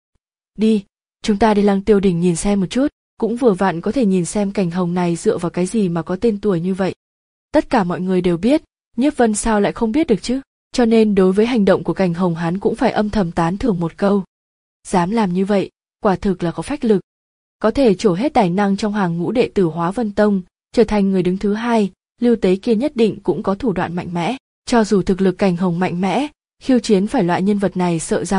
Đi, chúng ta đi Lăng Tiêu Đỉnh nhìn xem một chút, cũng vừa vặn có thể nhìn xem Cảnh Hồng này dựa vào cái gì mà có tên tuổi như vậy. Tất cả mọi người đều biết, Nhiếp Vân sao lại không biết được chứ? Cho nên đối với hành động của Cảnh Hồng hắn cũng phải âm thầm tán thưởng một câu. Dám làm như vậy, quả thực là có phách lực. Có thể trổ hết tài năng trong hàng ngũ đệ tử Hóa Vân Tông, trở thành người đứng thứ hai, Lưu Tế kia nhất định cũng có thủ đoạn mạnh mẽ. Cho dù thực lực Cảnh Hồng mạnh mẽ, khiêu chiến phải loại nhân vật này sợ rằng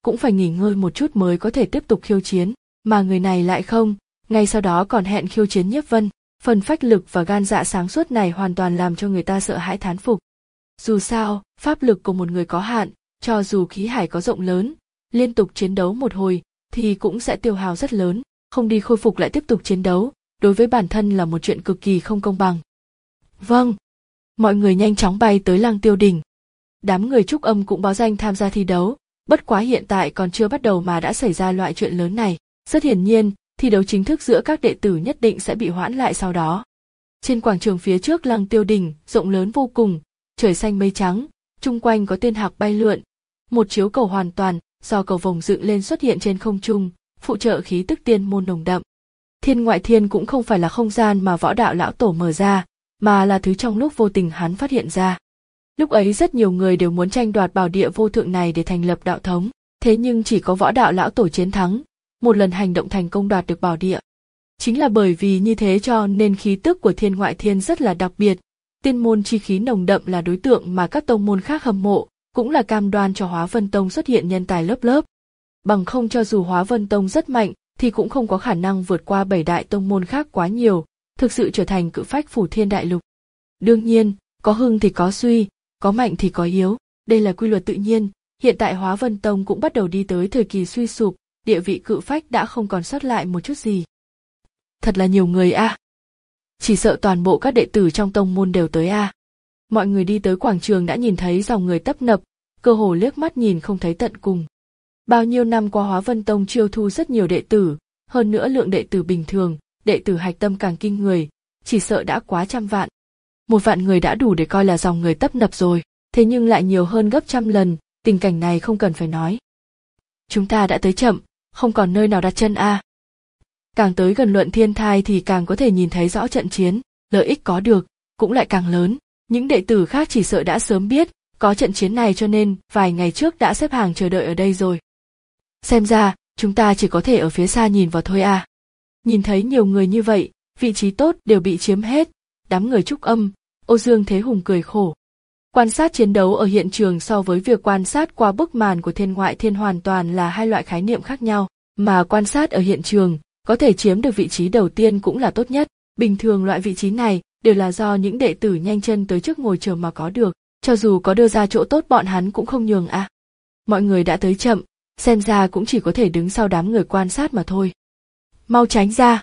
cũng phải nghỉ ngơi một chút mới có thể tiếp tục khiêu chiến, mà người này lại không, ngay sau đó còn hẹn khiêu chiến Nhiếp Vân. Phần phách lực và gan dạ sáng suốt này hoàn toàn làm cho người ta sợ hãi thán phục. Dù sao, pháp lực của một người có hạn, cho dù khí hải có rộng lớn, liên tục chiến đấu một hồi thì cũng sẽ tiêu hao rất lớn, không đi khôi phục lại tiếp tục chiến đấu, đối với bản thân là một chuyện cực kỳ không công bằng. Vâng. Mọi người nhanh chóng bay tới Lăng Tiêu Đỉnh. Đám người Trúc Âm cũng báo danh tham gia thi đấu, bất quá hiện tại còn chưa bắt đầu mà đã xảy ra loại chuyện lớn này. Rất hiển nhiên, thi đấu chính thức giữa các đệ tử nhất định sẽ bị hoãn lại sau đó. Trên quảng trường phía trước Lăng Tiêu Đỉnh, rộng lớn vô cùng, trời xanh mây trắng, chung quanh có tiên hạc bay lượn. Một chiếu cầu hoàn toàn, do cầu vồng dựng lên xuất hiện trên không trung, phụ trợ khí tức tiên môn nồng đậm. Thiên ngoại thiên cũng không phải là không gian mà võ đạo lão tổ mở ra, mà là thứ trong lúc vô tình hắn phát hiện ra. Lúc ấy rất nhiều người đều muốn tranh đoạt bảo địa vô thượng này để thành lập đạo thống, thế nhưng chỉ có võ đạo lão tổ chiến thắng, một lần hành động thành công đoạt được bảo địa. Chính là bởi vì như thế cho nên khí tức của thiên ngoại thiên rất là đặc biệt, tiên môn chi khí nồng đậm là đối tượng mà các tông môn khác hâm mộ, cũng là cam đoan cho Hóa Vân Tông xuất hiện nhân tài lớp lớp. Bằng không cho dù Hóa Vân Tông rất mạnh, thì cũng không có khả năng vượt qua bảy đại tông môn khác quá nhiều, thực sự trở thành cự phách phủ thiên đại lục. Đương nhiên, có hưng thì có suy, có mạnh thì có yếu, đây là quy luật tự nhiên, hiện tại Hóa Vân Tông cũng bắt đầu đi tới thời kỳ suy sụp, địa vị cự phách đã không còn sót lại một chút gì. Thật là nhiều người a. À. Chỉ sợ toàn bộ các đệ tử trong tông môn đều tới a. À. Mọi người đi tới quảng trường đã nhìn thấy dòng người tấp nập, cơ hồ liếc mắt nhìn không thấy tận cùng. Bao nhiêu năm qua Hóa Vân Tông chiêu thu rất nhiều đệ tử, hơn nữa lượng đệ tử bình thường, đệ tử hạch tâm càng kinh người, chỉ sợ đã quá trăm vạn. Một vạn người đã đủ để coi là dòng người tấp nập rồi, thế nhưng lại nhiều hơn gấp trăm lần, tình cảnh này không cần phải nói. Chúng ta đã tới chậm, không còn nơi nào đặt chân a. À. Càng tới gần Luận Thiên Thai thì càng có thể nhìn thấy rõ trận chiến, lợi ích có được, cũng lại càng lớn. Những đệ tử khác chỉ sợ đã sớm biết có trận chiến này cho nên vài ngày trước đã xếp hàng chờ đợi ở đây rồi. Xem ra, chúng ta chỉ có thể ở phía xa nhìn vào thôi à. Nhìn thấy nhiều người như vậy, vị trí tốt đều bị chiếm hết, đám người Trúc Âm, Ô Dương Thế Hùng cười khổ. Quan sát chiến đấu ở hiện trường so với việc quan sát qua bức màn của thiên ngoại thiên hoàn toàn là hai loại khái niệm khác nhau, mà quan sát ở hiện trường, có thể chiếm được vị trí đầu tiên cũng là tốt nhất. Bình thường loại vị trí này đều là do những đệ tử nhanh chân tới trước ngồi chờ mà có được, cho dù có đưa ra chỗ tốt bọn hắn cũng không nhường à. Mọi người đã tới chậm, xem ra cũng chỉ có thể đứng sau đám người quan sát mà thôi. Mau tránh ra.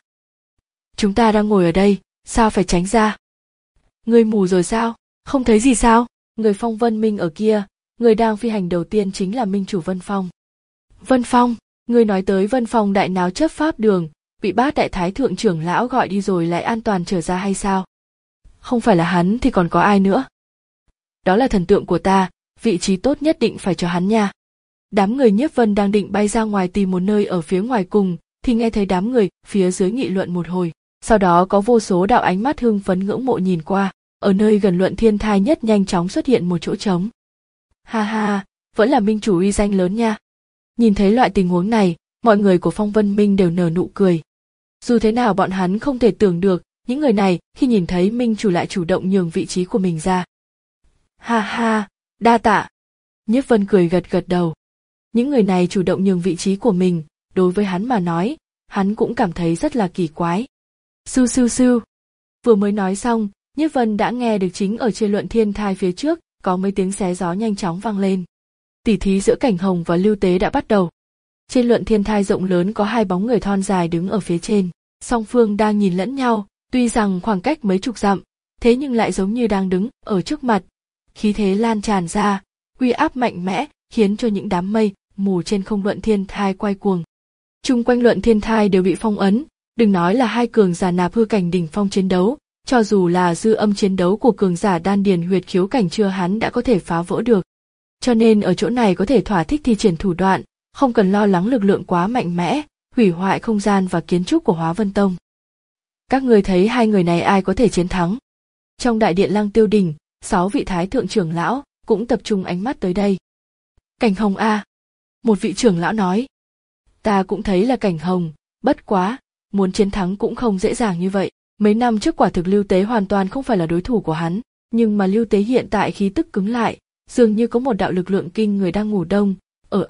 Chúng ta đang ngồi ở đây, sao phải tránh ra? Ngươi mù rồi sao? Không thấy gì sao? Người Phong Vân Minh ở kia, người đang phi hành đầu tiên chính là Minh chủ Vân Phong. Vân Phong, ngươi nói tới Vân Phong đại náo chấp pháp đường, bị bát đại thái thượng trưởng lão gọi đi rồi lại an toàn trở ra hay sao? Không phải là hắn thì còn có ai nữa? Đó là thần tượng của ta, vị trí tốt nhất định phải cho hắn nha. Đám người Nhiếp Vân đang định bay ra ngoài tìm một nơi ở phía ngoài cùng, thì nghe thấy đám người phía dưới nghị luận một hồi. Sau đó có vô số đạo ánh mắt hưng phấn ngưỡng mộ nhìn qua, ở nơi gần Luận Thiên Thai nhất nhanh chóng xuất hiện một chỗ trống. Ha ha, vẫn là Minh chủ uy danh lớn nha. Nhìn thấy loại tình huống này, mọi người của Phong Vân Minh đều nở nụ cười. Dù thế nào bọn hắn không thể tưởng được, những người này khi nhìn thấy Minh chủ lại chủ động nhường vị trí của mình ra. Ha ha, đa tạ. Nhiếp Vân cười gật gật đầu. Những người này chủ động nhường vị trí của mình, đối với hắn mà nói, hắn cũng cảm thấy rất là kỳ quái. Sưu sưu sưu. Vừa mới nói xong, Nhiếp Vân đã nghe được chính ở trên Luận Thiên Thai phía trước, có mấy tiếng xé gió nhanh chóng vang lên. Tỉ thí giữa Cảnh Hồng và Lưu Tế đã bắt đầu. Trên Luận Thiên Thai rộng lớn có hai bóng người thon dài đứng ở phía trên, song phương đang nhìn lẫn nhau, tuy rằng khoảng cách mấy chục dặm, thế nhưng lại giống như đang đứng ở trước mặt. Khí thế lan tràn ra, uy áp mạnh mẽ, khiến cho những đám mây mù trên không Luận Thiên Thai quay cuồng. Chung quanh Luận Thiên Thai đều bị phong ấn, đừng nói là hai cường giả nạp hư cảnh đỉnh phong chiến đấu, cho dù là dư âm chiến đấu của cường giả đan điền huyệt khiếu cảnh chưa hắn đã có thể phá vỡ được. Cho nên ở chỗ này có thể thỏa thích thi triển thủ đoạn, không cần lo lắng lực lượng quá mạnh mẽ, hủy hoại không gian và kiến trúc của Hóa Vân Tông. Các người thấy hai người này ai có thể chiến thắng? Trong đại điện Lăng Tiêu Đỉnh, sáu vị thái thượng trưởng lão cũng tập trung ánh mắt tới đây. Cảnh Hồng a, một vị trưởng lão nói. Ta cũng thấy là Cảnh Hồng, bất quá, muốn chiến thắng cũng không dễ dàng như vậy. Mấy năm trước quả thực Lưu Tế hoàn toàn không phải là đối thủ của hắn, nhưng mà Lưu Tế hiện tại khí tức cứng lại, dường như có một đạo lực lượng kinh người đang ngủ đông, ở ẩn,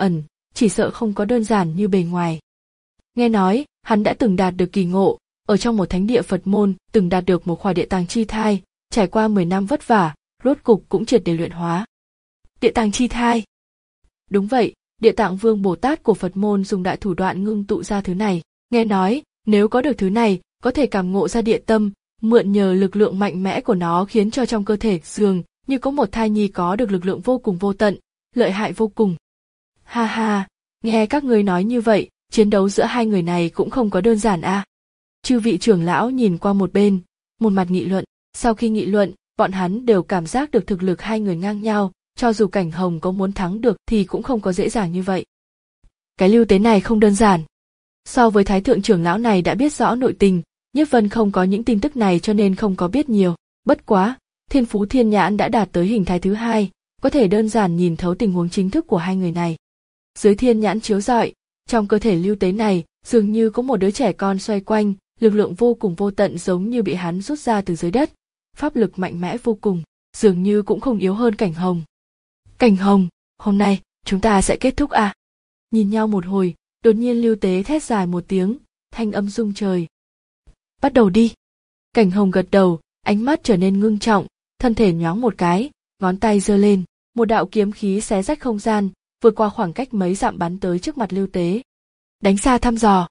chỉ sợ không có đơn giản như bề ngoài. Nghe nói, hắn đã từng đạt được kỳ ngộ, ở trong một thánh địa Phật môn, từng đạt được một khỏa địa tàng chi thai, trải qua mười năm vất vả, rốt cục cũng triệt để luyện hóa. Địa tàng chi thai. Đúng vậy, Địa Tạng Vương Bồ Tát của Phật môn dùng đại thủ đoạn ngưng tụ ra thứ này. Nghe nói, nếu có được thứ này, có thể cảm ngộ ra địa tâm, mượn nhờ lực lượng mạnh mẽ của nó khiến cho trong cơ thể dường như có một thai nhi có được lực lượng vô cùng vô tận, lợi hại vô cùng. Ha ha, nghe các ngươi nói như vậy, chiến đấu giữa hai người này cũng không có đơn giản a. À. Chư vị trưởng lão nhìn qua một bên, một mặt nghị luận. Sau khi nghị luận, bọn hắn đều cảm giác được thực lực hai người ngang nhau, cho dù Cảnh Hồng có muốn thắng được thì cũng không có dễ dàng như vậy. Cái Lưu Tế này không đơn giản. So với Thái thượng trưởng lão này đã biết rõ nội tình, Nhiếp Vân không có những tin tức này cho nên không có biết nhiều. Bất quá, Thiên Phú Thiên Nhãn đã đạt tới hình thái thứ hai, có thể đơn giản nhìn thấu tình huống chính thức của hai người này. Dưới thiên nhãn chiếu rọi, trong cơ thể Lưu Tế này dường như có một đứa trẻ con xoay quanh, lực lượng vô cùng vô tận giống như bị hắn rút ra từ dưới đất, pháp lực mạnh mẽ vô cùng, dường như cũng không yếu hơn Cảnh Hồng. Cảnh Hồng, hôm nay chúng ta sẽ kết thúc à? Nhìn nhau một hồi, đột nhiên Lưu Tế thét dài một tiếng, thanh âm rung trời. Bắt đầu đi. Cảnh Hồng gật đầu, ánh mắt trở nên ngưng trọng, thân thể nhoáng một cái, ngón tay giơ lên, một đạo kiếm khí xé rách không gian, vượt qua khoảng cách mấy dặm bắn tới trước mặt Lưu Tế. Đánh xa thăm dò.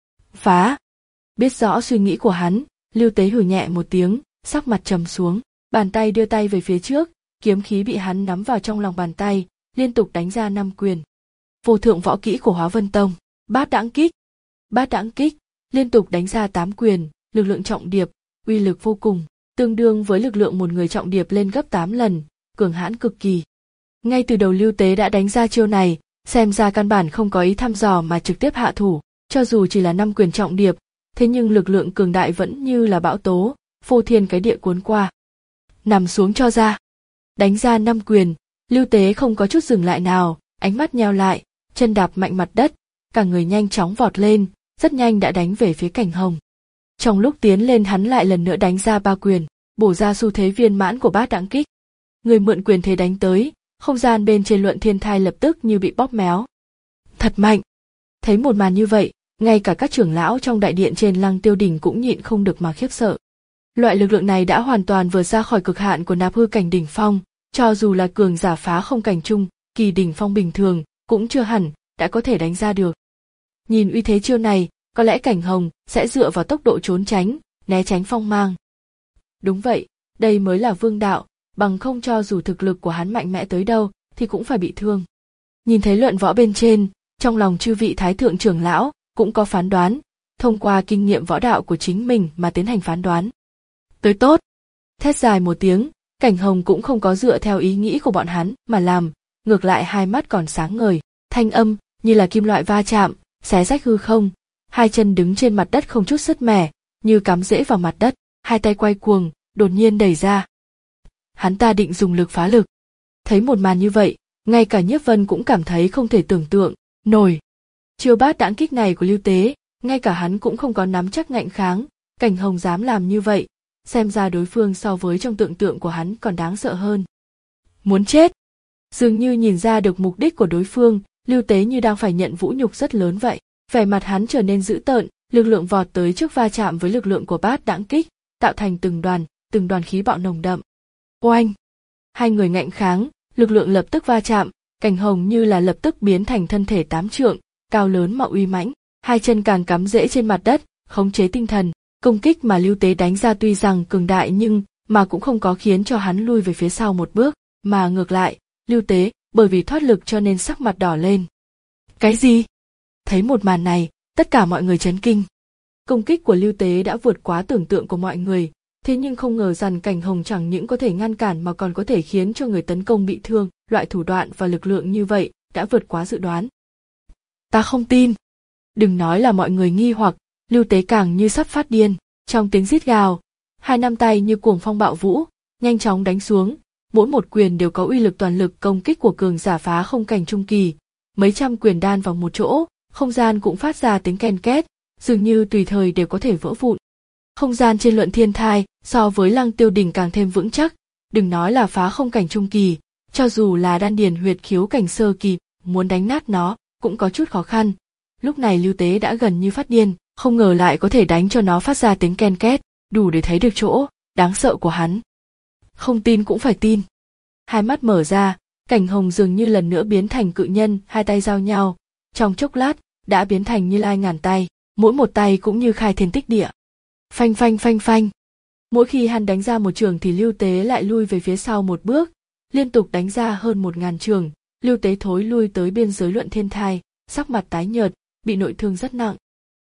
Phá. Biết rõ suy nghĩ của hắn, Lưu Tế hừ nhẹ một tiếng, sắc mặt trầm xuống, bàn tay đưa tay về phía trước, kiếm khí bị hắn nắm vào trong lòng bàn tay, liên tục đánh ra năm quyền. Vô thượng võ kỹ của Hóa Vân Tông, Bát Đãng Kích. Bát Đãng Kích, liên tục đánh ra tám quyền, lực lượng trọng điệp, uy lực vô cùng, tương đương với lực lượng một người trọng điệp lên gấp tám lần, cường hãn cực kỳ. Ngay từ đầu Lưu Tế đã đánh ra chiêu này, xem ra căn bản không có ý thăm dò mà trực tiếp hạ thủ, cho dù chỉ là năm quyền trọng điệp, thế nhưng lực lượng cường đại vẫn như là bão tố, phô thiên cái địa cuốn qua. Nằm xuống cho ra. Đánh ra năm quyền, Lưu Tế không có chút dừng lại nào, ánh mắt nheo lại, chân đạp mạnh mặt đất, cả người nhanh chóng vọt lên, rất nhanh đã đánh về phía Cảnh Hồng. Trong lúc tiến lên hắn lại lần nữa đánh ra ba quyền, bổ ra xu thế viên mãn của Bát Đãng Kích. Người mượn quyền thế đánh tới, không gian bên trên Luận Thiên Thai lập tức như bị bóp méo. Thật mạnh. Thấy một màn như vậy, ngay cả các trưởng lão trong đại điện trên Lăng Tiêu Đỉnh cũng nhịn không được mà khiếp sợ. Loại lực lượng này đã hoàn toàn vượt ra khỏi cực hạn của nạp hư cảnh đỉnh phong, cho dù là cường giả phá không cảnh trung, kỳ đỉnh phong bình thường, cũng chưa hẳn đã có thể đánh ra được. Nhìn uy thế chiêu này, có lẽ Cảnh Hồng sẽ dựa vào tốc độ trốn tránh, né tránh phong mang. Đúng vậy, đây mới là vương đạo, bằng không cho dù thực lực của hắn mạnh mẽ tới đâu thì cũng phải bị thương. Nhìn thấy luận võ bên trên, trong lòng chư vị thái thượng trưởng lão cũng có phán đoán, thông qua kinh nghiệm võ đạo của chính mình mà tiến hành phán đoán. Tới tốt. Thét dài một tiếng, Cảnh Hồng cũng không có dựa theo ý nghĩ của bọn hắn mà làm, ngược lại hai mắt còn sáng ngời, thanh âm như là kim loại va chạm, xé rách hư không, hai chân đứng trên mặt đất không chút sứt mẻ, như cắm rễ vào mặt đất, hai tay quay cuồng, đột nhiên đẩy ra. Hắn ta định dùng lực phá lực. Thấy một màn như vậy, ngay cả Nhiếp Vân cũng cảm thấy không thể tưởng tượng nổi. Chiêu Bát Đãng Kích này của Lưu Tế, ngay cả hắn cũng không có nắm chắc ngạnh kháng, Cảnh Hồng dám làm như vậy, xem ra đối phương so với trong tưởng tượng của hắn còn đáng sợ hơn. Muốn chết. Dường như nhìn ra được mục đích của đối phương, Lưu Tế như đang phải nhận vũ nhục rất lớn vậy. Vẻ mặt hắn trở nên dữ tợn, lực lượng vọt tới trước va chạm với lực lượng của Bát Đãng Kích, tạo thành từng đoàn, từng đoàn khí bạo nồng đậm. Oanh! Hai người ngạnh kháng, lực lượng lập tức va chạm, Cảnh Hồng như là lập tức biến thành thân thể tám trượng, cao lớn mà uy mãnh, hai chân càng cắm rễ trên mặt đất, khống chế tinh thần, công kích mà Lưu Tế đánh ra tuy rằng cường đại nhưng mà cũng không có khiến cho hắn lui về phía sau một bước, mà ngược lại, Lưu Tế bởi vì thoát lực cho nên sắc mặt đỏ lên. Cái gì? Thấy một màn này, tất cả mọi người chấn kinh. Công kích của Lưu Tế đã vượt quá tưởng tượng của mọi người, thế nhưng không ngờ rằng Cảnh Hồng chẳng những có thể ngăn cản mà còn có thể khiến cho người tấn công bị thương, loại thủ đoạn và lực lượng như vậy đã vượt quá dự đoán. Ta không tin. Đừng nói là mọi người nghi hoặc, Lưu Tế càng như sắp phát điên, trong tiếng rít gào, hai năm tay như cuồng phong bạo vũ, nhanh chóng đánh xuống, mỗi một quyền đều có uy lực toàn lực công kích của cường giả phá không cảnh trung kỳ, mấy trăm quyền đan vào một chỗ, không gian cũng phát ra tiếng ken két, dường như tùy thời đều có thể vỡ vụn. Không gian trên Luận Thiên Thai so với Lăng Tiêu Đỉnh càng thêm vững chắc, đừng nói là phá không cảnh trung kỳ, cho dù là đan điền huyệt khiếu cảnh sơ kỳ, muốn đánh nát nó cũng có chút khó khăn. Lúc này Lưu Tế đã gần như phát điên, không ngờ lại có thể đánh cho nó phát ra tiếng ken két, đủ để thấy được chỗ đáng sợ của hắn. Không tin cũng phải tin. Hai mắt mở ra, Cảnh Hồng dường như lần nữa biến thành cự nhân, hai tay giao nhau, trong chốc lát đã biến thành Như Lai ngàn tay, mỗi một tay cũng như khai thiên tích địa. Phanh phanh phanh phanh. Mỗi khi hắn đánh ra một trường thì Lưu Tế lại lui về phía sau một bước, liên tục đánh ra hơn một ngàn trường. Lưu Tế thối lui tới biên giới Luận Thiên Thai, sắc mặt tái nhợt, bị nội thương rất nặng.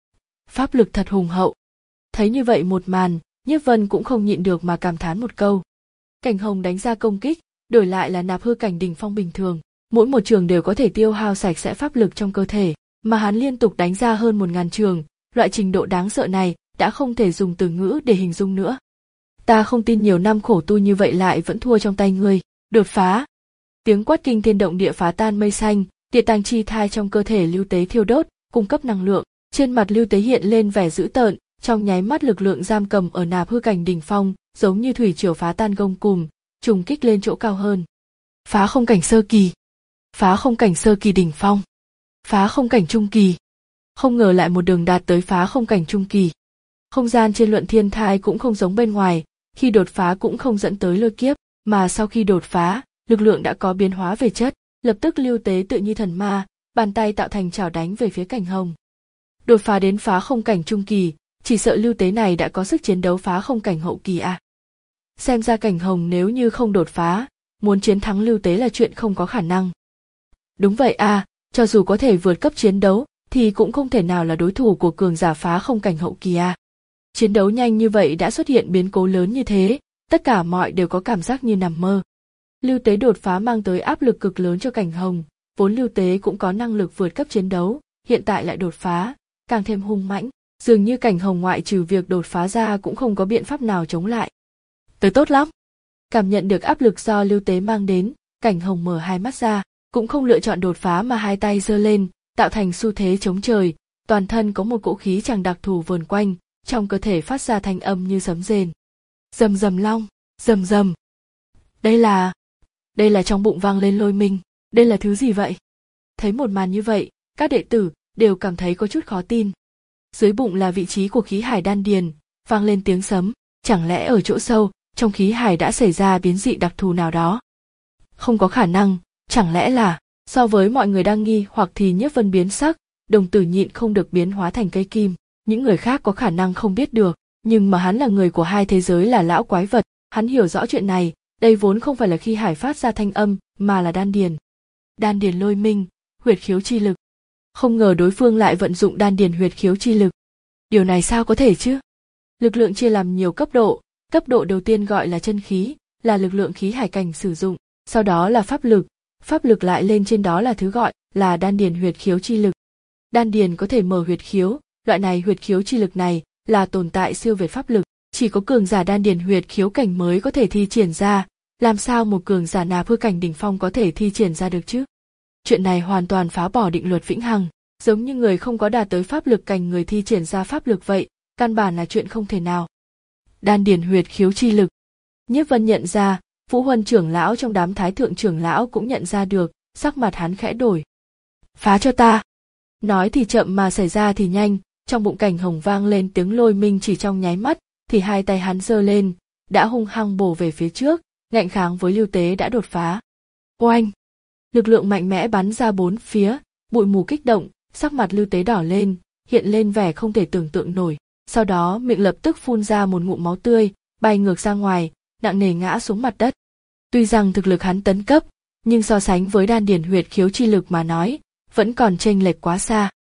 Pháp lực thật hùng hậu. Thấy như vậy một màn, Nhiếp Vân cũng không nhịn được mà cảm thán một câu. Cảnh Hồng đánh ra công kích, đổi lại là nạp hư cảnh đỉnh phong bình thường, mỗi một trường đều có thể tiêu hao sạch sẽ pháp lực trong cơ thể, mà hắn liên tục đánh ra hơn một ngàn trường, loại trình độ đáng sợ này đã không thể dùng từ ngữ để hình dung nữa. Ta không tin nhiều năm khổ tu như vậy lại vẫn thua trong tay ngươi. Đột phá. Tiếng quát kinh thiên động địa phá tan mây xanh, địa tàng chi thai trong cơ thể Lưu Tế thiêu đốt, cung cấp năng lượng. Trên mặt Lưu Tế hiện lên vẻ dữ tợn, trong nháy mắt lực lượng giam cầm ở nạp hư cảnh đỉnh phong, giống như thủy triều phá tan gông cùm, trùng kích lên chỗ cao hơn. Phá không cảnh sơ kỳ, phá không cảnh sơ kỳ đỉnh phong, phá không cảnh trung kỳ. Không ngờ lại một đường đạt tới phá không cảnh trung kỳ. Không gian trên Luận Thiên Thai cũng không giống bên ngoài, khi đột phá cũng không dẫn tới lôi kiếp, mà sau khi đột phá, lực lượng đã có biến hóa về chất, lập tức Lưu Tế tự như thần ma, bàn tay tạo thành chảo đánh về phía Cảnh Hồng. Đột phá đến phá không cảnh trung kỳ, chỉ sợ Lưu Tế này đã có sức chiến đấu phá không cảnh hậu kỳ à. Xem ra Cảnh Hồng nếu như không đột phá, muốn chiến thắng Lưu Tế là chuyện không có khả năng. Đúng vậy à, cho dù có thể vượt cấp chiến đấu, thì cũng không thể nào là đối thủ của cường giả phá không cảnh hậu kỳ à. Chiến đấu nhanh như vậy đã xuất hiện biến cố lớn như thế, tất cả mọi đều có cảm giác như nằm mơ. Lưu Tế đột phá mang tới áp lực cực lớn cho Cảnh Hồng, vốn Lưu Tế cũng có năng lực vượt cấp chiến đấu, hiện tại lại đột phá, càng thêm hung mãnh, dường như Cảnh Hồng ngoại trừ việc đột phá ra cũng không có biện pháp nào chống lại. Tới tốt lắm. Cảm nhận được áp lực do Lưu Tế mang đến, Cảnh Hồng mở hai mắt ra, cũng không lựa chọn đột phá mà hai tay giơ lên, tạo thành xu thế chống trời, toàn thân có một cỗ khí chàng đặc thù vờn quanh, trong cơ thể phát ra thanh âm như sấm rền. Rầm rầm long, rầm rầm. Đây là... Đây là trong bụng vang lên lôi minh, đây là thứ gì vậy? Thấy một màn như vậy, các đệ tử đều cảm thấy có chút khó tin. Dưới bụng là vị trí của khí hải đan điền, vang lên tiếng sấm, chẳng lẽ ở chỗ sâu, trong khí hải đã xảy ra biến dị đặc thù nào đó? Không có khả năng, chẳng lẽ là, so với mọi người đang nghi hoặc thì Nhiếp Vân biến sắc, đồng tử nhịn không được biến hóa thành cây kim. Những người khác có khả năng không biết được, nhưng mà hắn là người của hai thế giới là lão quái vật, hắn hiểu rõ chuyện này, đây vốn không phải là khí hải phát ra thanh âm, mà là đan điền. Đan điền lôi minh, huyệt khiếu chi lực. Không ngờ đối phương lại vận dụng đan điền huyệt khiếu chi lực. Điều này sao có thể chứ? Lực lượng chia làm nhiều cấp độ, cấp độ đầu tiên gọi là chân khí, là lực lượng khí hải cảnh sử dụng, sau đó là pháp lực, pháp lực lại lên trên đó là thứ gọi là đan điền huyệt khiếu chi lực. Đan điền có thể mở huyệt khiếu, loại này huyệt khiếu chi lực này là tồn tại siêu việt pháp lực, chỉ có cường giả đan điền huyệt khiếu cảnh mới có thể thi triển ra, làm sao một cường giả nạp hư cảnh đỉnh phong có thể thi triển ra được chứ? Chuyện này hoàn toàn phá bỏ định luật vĩnh hằng, giống như người không có đạt tới pháp lực cảnh người thi triển ra pháp lực vậy, căn bản là chuyện không thể nào. Đan điền huyệt khiếu chi lực. Nhiếp Vân nhận ra, Vũ Huân trưởng lão trong đám thái thượng trưởng lão cũng nhận ra được, sắc mặt hắn khẽ đổi. Phá cho ta. Nói thì chậm mà xảy ra thì nhanh, trong bụng Cảnh Hồng vang lên tiếng lôi minh chỉ trong nháy mắt, thì hai tay hắn giơ lên, đã hung hăng bổ về phía trước, ngạnh kháng với Lưu Tế đã đột phá. Oanh! Lực lượng mạnh mẽ bắn ra bốn phía, bụi mù kích động, sắc mặt Lưu Tế đỏ lên, hiện lên vẻ không thể tưởng tượng nổi, sau đó miệng lập tức phun ra một ngụm máu tươi, bay ngược ra ngoài, nặng nề ngã xuống mặt đất. Tuy rằng thực lực hắn tấn cấp, nhưng so sánh với đan điền huyệt khiếu chi lực mà nói, vẫn còn chênh lệch quá xa.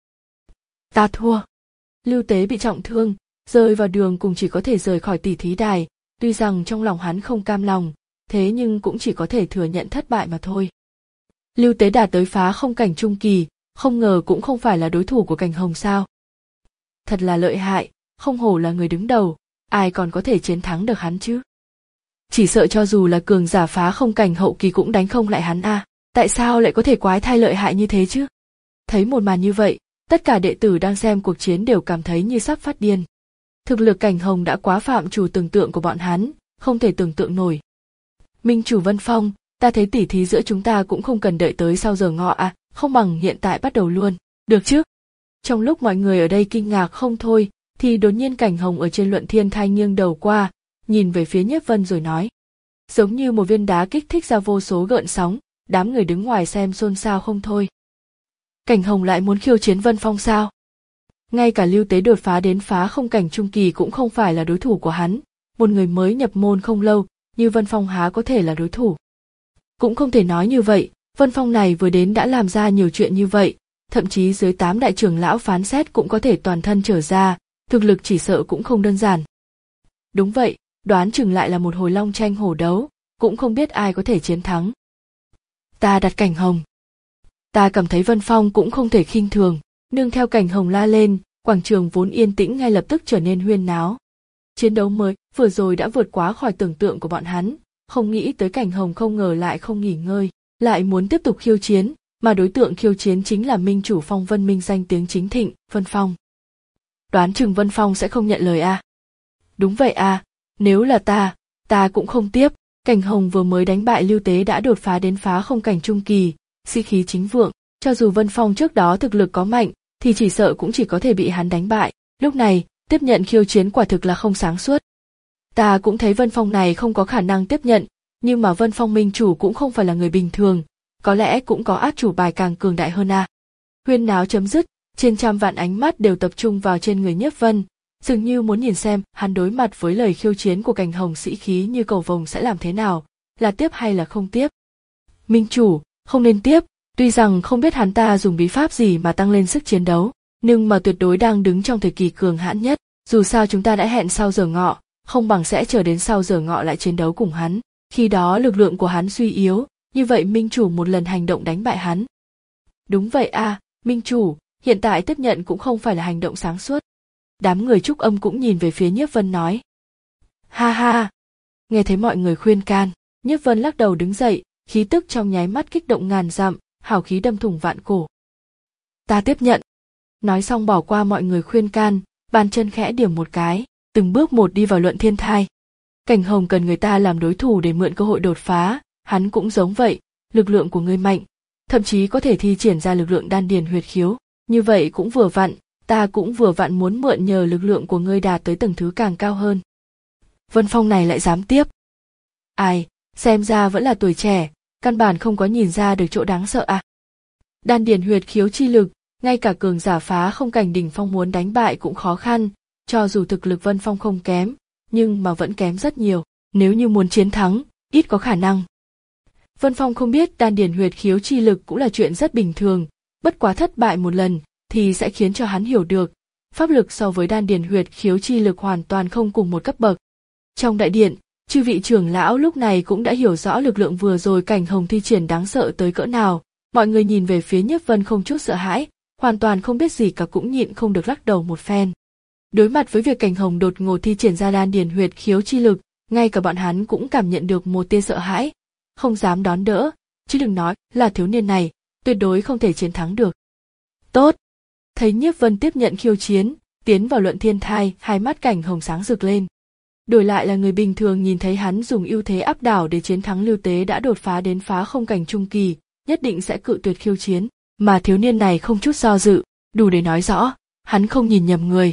Ta thua. Lưu Tế bị trọng thương, rơi vào đường cùng chỉ có thể rời khỏi tỷ thí đài, tuy rằng trong lòng hắn không cam lòng, thế nhưng cũng chỉ có thể thừa nhận thất bại mà thôi. Lưu Tế đạt tới phá không cảnh trung kỳ, không ngờ cũng không phải là đối thủ của Cảnh Hồng sao. Thật là lợi hại, không hổ là người đứng đầu, ai còn có thể chiến thắng được hắn chứ. Chỉ sợ cho dù là cường giả phá không cảnh hậu kỳ cũng đánh không lại hắn à, tại sao lại có thể quái thai lợi hại như thế chứ? Thấy một màn như vậy, tất cả đệ tử đang xem cuộc chiến đều cảm thấy như sắp phát điên. Thực lực Cảnh Hồng đã quá phạm chủ tưởng tượng của bọn hắn, không thể tưởng tượng nổi. Minh chủ Vân Phong, ta thấy tỉ thí giữa chúng ta cũng không cần đợi tới sau giờ ngọ à, không bằng hiện tại bắt đầu luôn, được chứ? Trong lúc mọi người ở đây kinh ngạc không thôi, thì đột nhiên Cảnh Hồng ở trên luận thiên thai nghiêng đầu qua, nhìn về phía Nhiếp Vân rồi nói. Giống như một viên đá kích thích ra vô số gợn sóng, đám người đứng ngoài xem xôn xao không thôi. Cảnh Hồng lại muốn khiêu chiến Vân Phong sao? Ngay cả Lưu Tế đột phá đến phá không cảnh trung kỳ cũng không phải là đối thủ của hắn, một người mới nhập môn không lâu, như Vân Phong há có thể là đối thủ. Cũng không thể nói như vậy, Vân Phong này vừa đến đã làm ra nhiều chuyện như vậy, thậm chí dưới tám đại trưởng lão phán xét cũng có thể toàn thân trở ra, thực lực chỉ sợ cũng không đơn giản. Đúng vậy, đoán chừng lại là một hồi long tranh hổ đấu, cũng không biết ai có thể chiến thắng. Ta đặt Cảnh Hồng. Ta cảm thấy Vân Phong cũng không thể khinh thường, nương theo Cảnh Hồng la lên, quảng trường vốn yên tĩnh ngay lập tức trở nên huyên náo. Chiến đấu mới vừa rồi đã vượt quá khỏi tưởng tượng của bọn hắn, không nghĩ tới Cảnh Hồng không ngờ lại không nghỉ ngơi, lại muốn tiếp tục khiêu chiến, mà đối tượng khiêu chiến chính là minh chủ Phong Vân Minh danh tiếng chính thịnh, Vân Phong. Đoán chừng Vân Phong sẽ không nhận lời à? Đúng vậy à, nếu là ta, ta cũng không tiếp. Cảnh Hồng vừa mới đánh bại Lưu Tế đã đột phá đến phá không cảnh trung kỳ, sĩ khí chính vượng, cho dù Vân Phong trước đó thực lực có mạnh, thì chỉ sợ cũng chỉ có thể bị hắn đánh bại, lúc này, tiếp nhận khiêu chiến quả thực là không sáng suốt. Ta cũng thấy Vân Phong này không có khả năng tiếp nhận, nhưng mà Vân Phong minh chủ cũng không phải là người bình thường, có lẽ cũng có át chủ bài càng cường đại hơn à. Huyên náo chấm dứt, trên trăm vạn ánh mắt đều tập trung vào trên người Nhiếp Vân, dường như muốn nhìn xem hắn đối mặt với lời khiêu chiến của Cảnh Hồng sĩ khí như cầu vồng sẽ làm thế nào, là tiếp hay là không tiếp. Minh chủ, không nên tiếp, tuy rằng không biết hắn ta dùng bí pháp gì mà tăng lên sức chiến đấu, nhưng mà tuyệt đối đang đứng trong thời kỳ cường hãn nhất, dù sao chúng ta đã hẹn sau giờ ngọ, không bằng sẽ chờ đến sau giờ ngọ lại chiến đấu cùng hắn, khi đó lực lượng của hắn suy yếu, như vậy Minh chủ một lần hành động đánh bại hắn. Đúng vậy à, Minh chủ, hiện tại tiếp nhận cũng không phải là hành động sáng suốt. Đám người Trúc Âm cũng nhìn về phía Nhiếp Vân nói. Ha ha, nghe thấy mọi người khuyên can, Nhiếp Vân lắc đầu đứng dậy, khí tức trong nháy mắt kích động ngàn dặm, hào khí đâm thủng vạn cổ. Ta tiếp nhận. Nói xong bỏ qua mọi người khuyên can, bàn chân khẽ điểm một cái, từng bước một đi vào luận thiên thai. Cảnh Hồng cần người ta làm đối thủ để mượn cơ hội đột phá, hắn cũng giống vậy, lực lượng của ngươi mạnh, thậm chí có thể thi triển ra lực lượng đan điền huyệt khiếu, như vậy cũng vừa vặn, ta cũng vừa vặn muốn mượn nhờ lực lượng của ngươi đạt tới tầng thứ càng cao hơn. Vân Phong này lại dám tiếp. Ai, xem ra vẫn là tuổi trẻ, căn bản không có nhìn ra được chỗ đáng sợ à. Đan điền huyệt khiếu chi lực, ngay cả cường giả phá không cảnh đỉnh phong muốn đánh bại cũng khó khăn, cho dù thực lực Vân Phong không kém, nhưng mà vẫn kém rất nhiều, nếu như muốn chiến thắng, ít có khả năng. Vân Phong không biết đan điền huyệt khiếu chi lực cũng là chuyện rất bình thường, bất quá thất bại một lần thì sẽ khiến cho hắn hiểu được, pháp lực so với đan điền huyệt khiếu chi lực hoàn toàn không cùng một cấp bậc. Trong đại điện, chư vị trưởng lão lúc này cũng đã hiểu rõ lực lượng vừa rồi Cảnh Hồng thi triển đáng sợ tới cỡ nào, mọi người nhìn về phía Nhiếp Vân không chút sợ hãi, hoàn toàn không biết gì cả cũng nhịn không được lắc đầu một phen. Đối mặt với việc Cảnh Hồng đột ngột thi triển ra đan điền huyệt khiếu chi lực, ngay cả bọn hắn cũng cảm nhận được một tia sợ hãi, không dám đón đỡ, chứ đừng nói là thiếu niên này, tuyệt đối không thể chiến thắng được. Tốt! Thấy Nhiếp Vân tiếp nhận khiêu chiến, tiến vào luận thiên thai, hai mắt Cảnh Hồng sáng rực lên. Đổi lại là người bình thường nhìn thấy hắn dùng ưu thế áp đảo để chiến thắng Lưu Tế đã đột phá đến phá không cảnh trung kỳ, nhất định sẽ cự tuyệt khiêu chiến, mà thiếu niên này không chút do dự, đủ để nói rõ, hắn không nhìn nhầm người.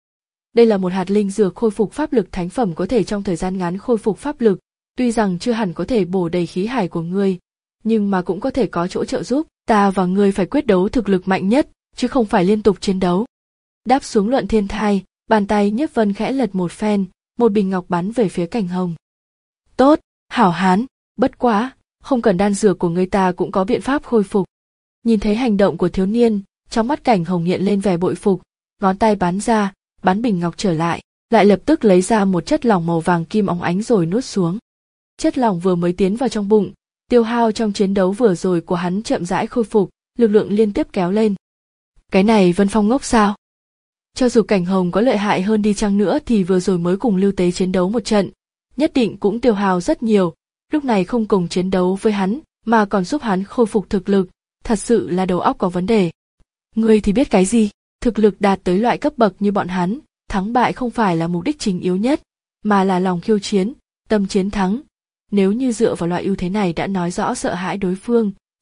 Đây là một hạt linh dược khôi phục pháp lực thánh phẩm có thể trong thời gian ngắn khôi phục pháp lực, tuy rằng chưa hẳn có thể bổ đầy khí hải của ngươi, nhưng mà cũng có thể có chỗ trợ giúp, ta và ngươi phải quyết đấu thực lực mạnh nhất, chứ không phải liên tục chiến đấu. Đáp xuống luận thiên thai, bàn tay Nhiếp Vân khẽ lật một phen, một bình ngọc bắn về phía Cảnh Hồng. Tốt, hảo hán, bất quá, không cần đan dược của người ta cũng có biện pháp khôi phục. Nhìn thấy hành động của thiếu niên, trong mắt Cảnh Hồng hiện lên vẻ bội phục, ngón tay bắn ra, bắn bình ngọc trở lại, lại lập tức lấy ra một chất lỏng màu vàng kim óng ánh rồi nuốt xuống. Chất lỏng vừa mới tiến vào trong bụng, tiêu hao trong chiến đấu vừa rồi của hắn chậm rãi khôi phục, lực lượng liên tiếp kéo lên. Cái này Vân Phong ngốc sao? Cho dù Cảnh Hồng có lợi hại hơn đi chăng nữa thì vừa rồi mới cùng Lưu Tế chiến đấu một trận, nhất định cũng tiêu hao rất nhiều, lúc này không cùng chiến đấu với hắn, mà còn giúp hắn khôi phục thực lực, thật sự là đầu óc có vấn đề. Ngươi thì biết cái gì, thực lực đạt tới loại cấp bậc như bọn hắn, thắng bại không phải là mục đích chính yếu nhất, mà là lòng khiêu chiến, tâm chiến thắng. Nếu như dựa vào loại ưu thế này đã nói rõ sợ hãi đối phương,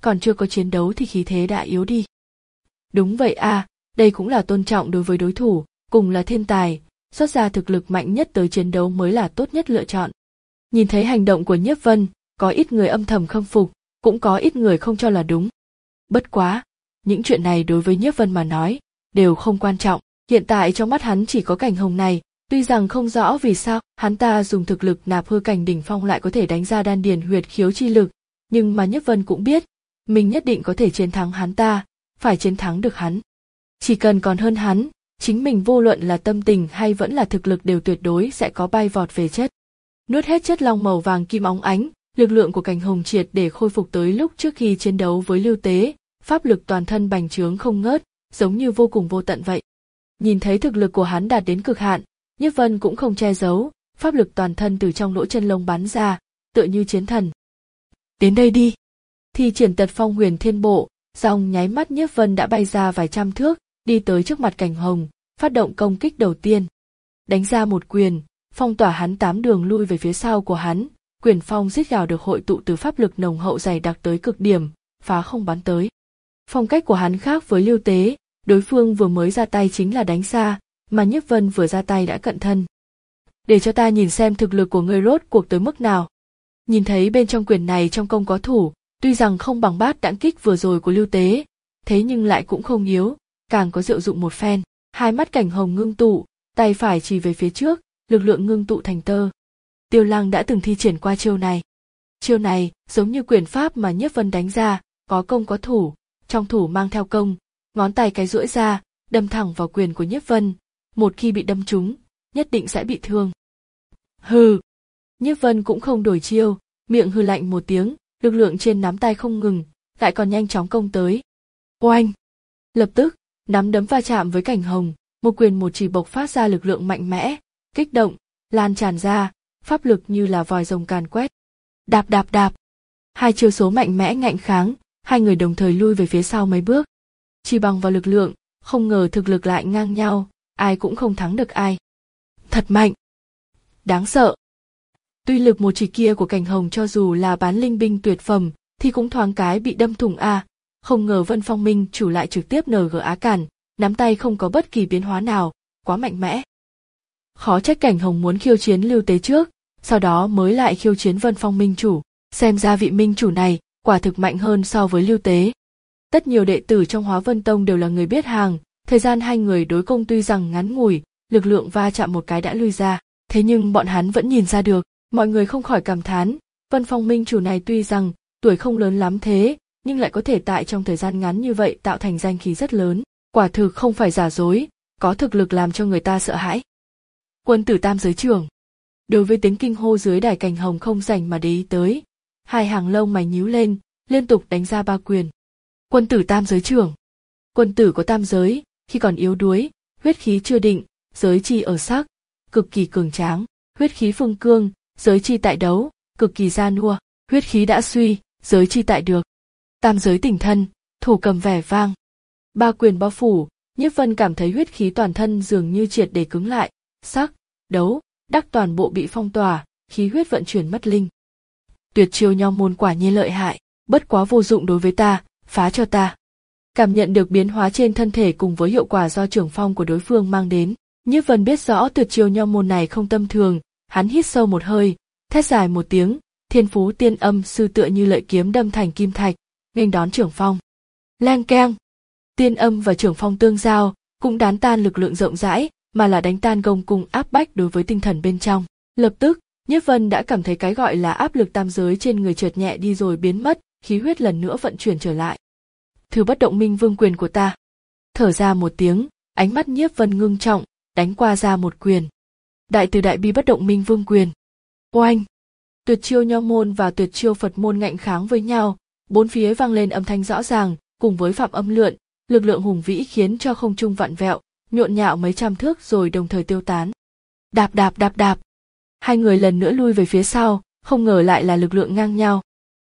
còn chưa có chiến đấu thì khí thế đã yếu đi. Đúng vậy a, đây cũng là tôn trọng đối với đối thủ, cùng là thiên tài, xuất ra thực lực mạnh nhất tới chiến đấu mới là tốt nhất lựa chọn. Nhìn thấy hành động của Nhiếp Vân, có ít người âm thầm khâm phục, cũng có ít người không cho là đúng. Bất quá, những chuyện này đối với Nhiếp Vân mà nói, đều không quan trọng. Hiện tại trong mắt hắn chỉ có Cảnh Hồng này, tuy rằng không rõ vì sao hắn ta dùng thực lực nạp hư cảnh đỉnh phong lại có thể đánh ra đan điền huyệt khiếu chi lực, nhưng mà Nhiếp Vân cũng biết, mình nhất định có thể chiến thắng hắn ta, phải chiến thắng được hắn. Chỉ cần còn hơn hắn, chính mình vô luận là tâm tình hay vẫn là thực lực đều tuyệt đối sẽ có bay vọt về chất. Nuốt hết chất long màu vàng kim óng ánh, lực lượng của Cảnh Hồng triệt để khôi phục tới lúc trước khi chiến đấu với Lưu Tế, pháp lực toàn thân bành trướng không ngớt, giống như vô cùng vô tận vậy. Nhìn thấy thực lực của hắn đạt đến cực hạn, Nhiếp Vân cũng không che giấu, pháp lực toàn thân từ trong lỗ chân lông bắn ra, tựa như chiến thần. Đến đây đi. Thi triển Tật Phong Huyền Thiên Bộ, dòng nháy mắt Nhiếp Vân đã bay ra vài trăm thước, đi tới trước mặt Cảnh Hồng, phát động công kích đầu tiên. Đánh ra một quyền, phong tỏa hắn tám đường lui về phía sau của hắn, quyền phong rít gào được hội tụ từ pháp lực nồng hậu dày đặc tới cực điểm, phá không bắn tới. Phong cách của hắn khác với Lưu Tế, đối phương vừa mới ra tay chính là đánh xa, mà Nhiếp Vân vừa ra tay đã cận thân. Để cho ta nhìn xem thực lực của ngươi rốt cuộc tới mức nào. Nhìn thấy bên trong quyền này trong công có thủ, tuy rằng không bằng bát đãng kích vừa rồi của Lưu Tế, thế nhưng lại cũng không yếu, càng có diệu dụng một phen. Hai mắt Cảnh Hồng ngưng tụ, tay phải chỉ về phía trước, lực lượng ngưng tụ thành tơ. Tiêu Lăng đã từng thi triển qua chiêu này. Chiêu này giống như quyền pháp mà Nhiếp Vân đánh ra, có công có thủ, trong thủ mang theo công, ngón tay cái duỗi ra, đâm thẳng vào quyền của Nhiếp Vân. Một khi bị đâm trúng, nhất định sẽ bị thương. Hừ. Nhiếp Vân cũng không đổi chiêu, miệng hừ lạnh một tiếng, lực lượng trên nắm tay không ngừng, lại còn nhanh chóng công tới. Oanh! Lập tức, nắm đấm va chạm với Cảnh Hồng, một quyền một chỉ bộc phát ra lực lượng mạnh mẽ, kích động, lan tràn ra, pháp lực như là vòi rồng càn quét. Đạp đạp đạp. Hai chiêu số mạnh mẽ ngạnh kháng, hai người đồng thời lui về phía sau mấy bước. Chỉ bằng vào lực lượng, không ngờ thực lực lại ngang nhau, ai cũng không thắng được ai. Thật mạnh. Đáng sợ. Tuy lực một chỉ kia của Cảnh Hồng cho dù là bán linh binh tuyệt phẩm, thì cũng thoáng cái bị đâm thủng a, không ngờ Vân Phong Minh chủ lại trực tiếp en giê á cản, nắm tay không có bất kỳ biến hóa nào, quá mạnh mẽ. Khó trách Cảnh Hồng muốn khiêu chiến Lưu Tế trước, sau đó mới lại khiêu chiến Vân Phong Minh chủ, xem ra vị minh chủ này quả thực mạnh hơn so với Lưu Tế. Tất nhiều đệ tử trong Hóa Vân Tông đều là người biết hàng, thời gian hai người đối công tuy rằng ngắn ngủi, lực lượng va chạm một cái đã lui ra, thế nhưng bọn hắn vẫn nhìn ra được, mọi người không khỏi cảm thán, Vân Phong Minh chủ này tuy rằng tuổi không lớn lắm thế, nhưng lại có thể tại trong thời gian ngắn như vậy tạo thành danh khí rất lớn, quả thực không phải giả dối, có thực lực làm cho người ta sợ hãi. Quân tử tam giới trưởng. Đối với tiếng kinh hô dưới đài, Cảnh Hồng không rảnh mà để ý tới, hai hàng lông mày nhíu lên, liên tục đánh ra ba quyền. Quân tử tam giới trưởng. Quân tử có tam giới, khi còn yếu đuối, huyết khí chưa định, giới chi ở sắc, cực kỳ cường tráng, huyết khí phương cương, giới chi tại đấu, cực kỳ gia nua, huyết khí đã suy, giới chi tại được. Tam giới tỉnh thân, thủ cầm vẻ vang. Ba quyền bao phủ, Nhiếp Vân cảm thấy huyết khí toàn thân dường như triệt để cứng lại, sắc, đấu, đắc toàn bộ bị phong tỏa, khí huyết vận chuyển mất linh. Tuyệt chiêu nho môn quả nhiên lợi hại, bất quá vô dụng đối với ta, phá cho ta. Cảm nhận được biến hóa trên thân thể cùng với hiệu quả do trưởng phong của đối phương mang đến, Nhiếp Vân biết rõ tuyệt chiêu nho môn này không tầm thường, hắn hít sâu một hơi, thét dài một tiếng, thiên phú tiên âm sư tựa như lợi kiếm đâm thành kim thạch, nghênh đón trưởng phong. Lang keng, tiên âm và trưởng phong tương giao, cũng đán tan lực lượng rộng rãi, mà là đánh tan gông cùng áp bách đối với tinh thần bên trong. Lập tức, Nhiếp Vân đã cảm thấy cái gọi là áp lực tam giới trên người chợt nhẹ đi rồi biến mất, khí huyết lần nữa vận chuyển trở lại. Thứ bất động minh vương quyền của ta. Thở ra một tiếng, ánh mắt Nhiếp Vân ngưng trọng, đánh qua ra một quyền. Đại từ đại bi bất động minh vương quyền. Oanh! Tuyệt chiêu nho môn và tuyệt chiêu Phật môn ngạnh kháng với nhau, bốn phía vang lên âm thanh rõ ràng, cùng với phạm âm lượn, lực lượng hùng vĩ khiến cho không trung vặn vẹo, nhộn nhạo mấy trăm thước rồi đồng thời tiêu tán. Đạp đạp đạp đạp. Hai người lần nữa lui về phía sau, không ngờ lại là lực lượng ngang nhau.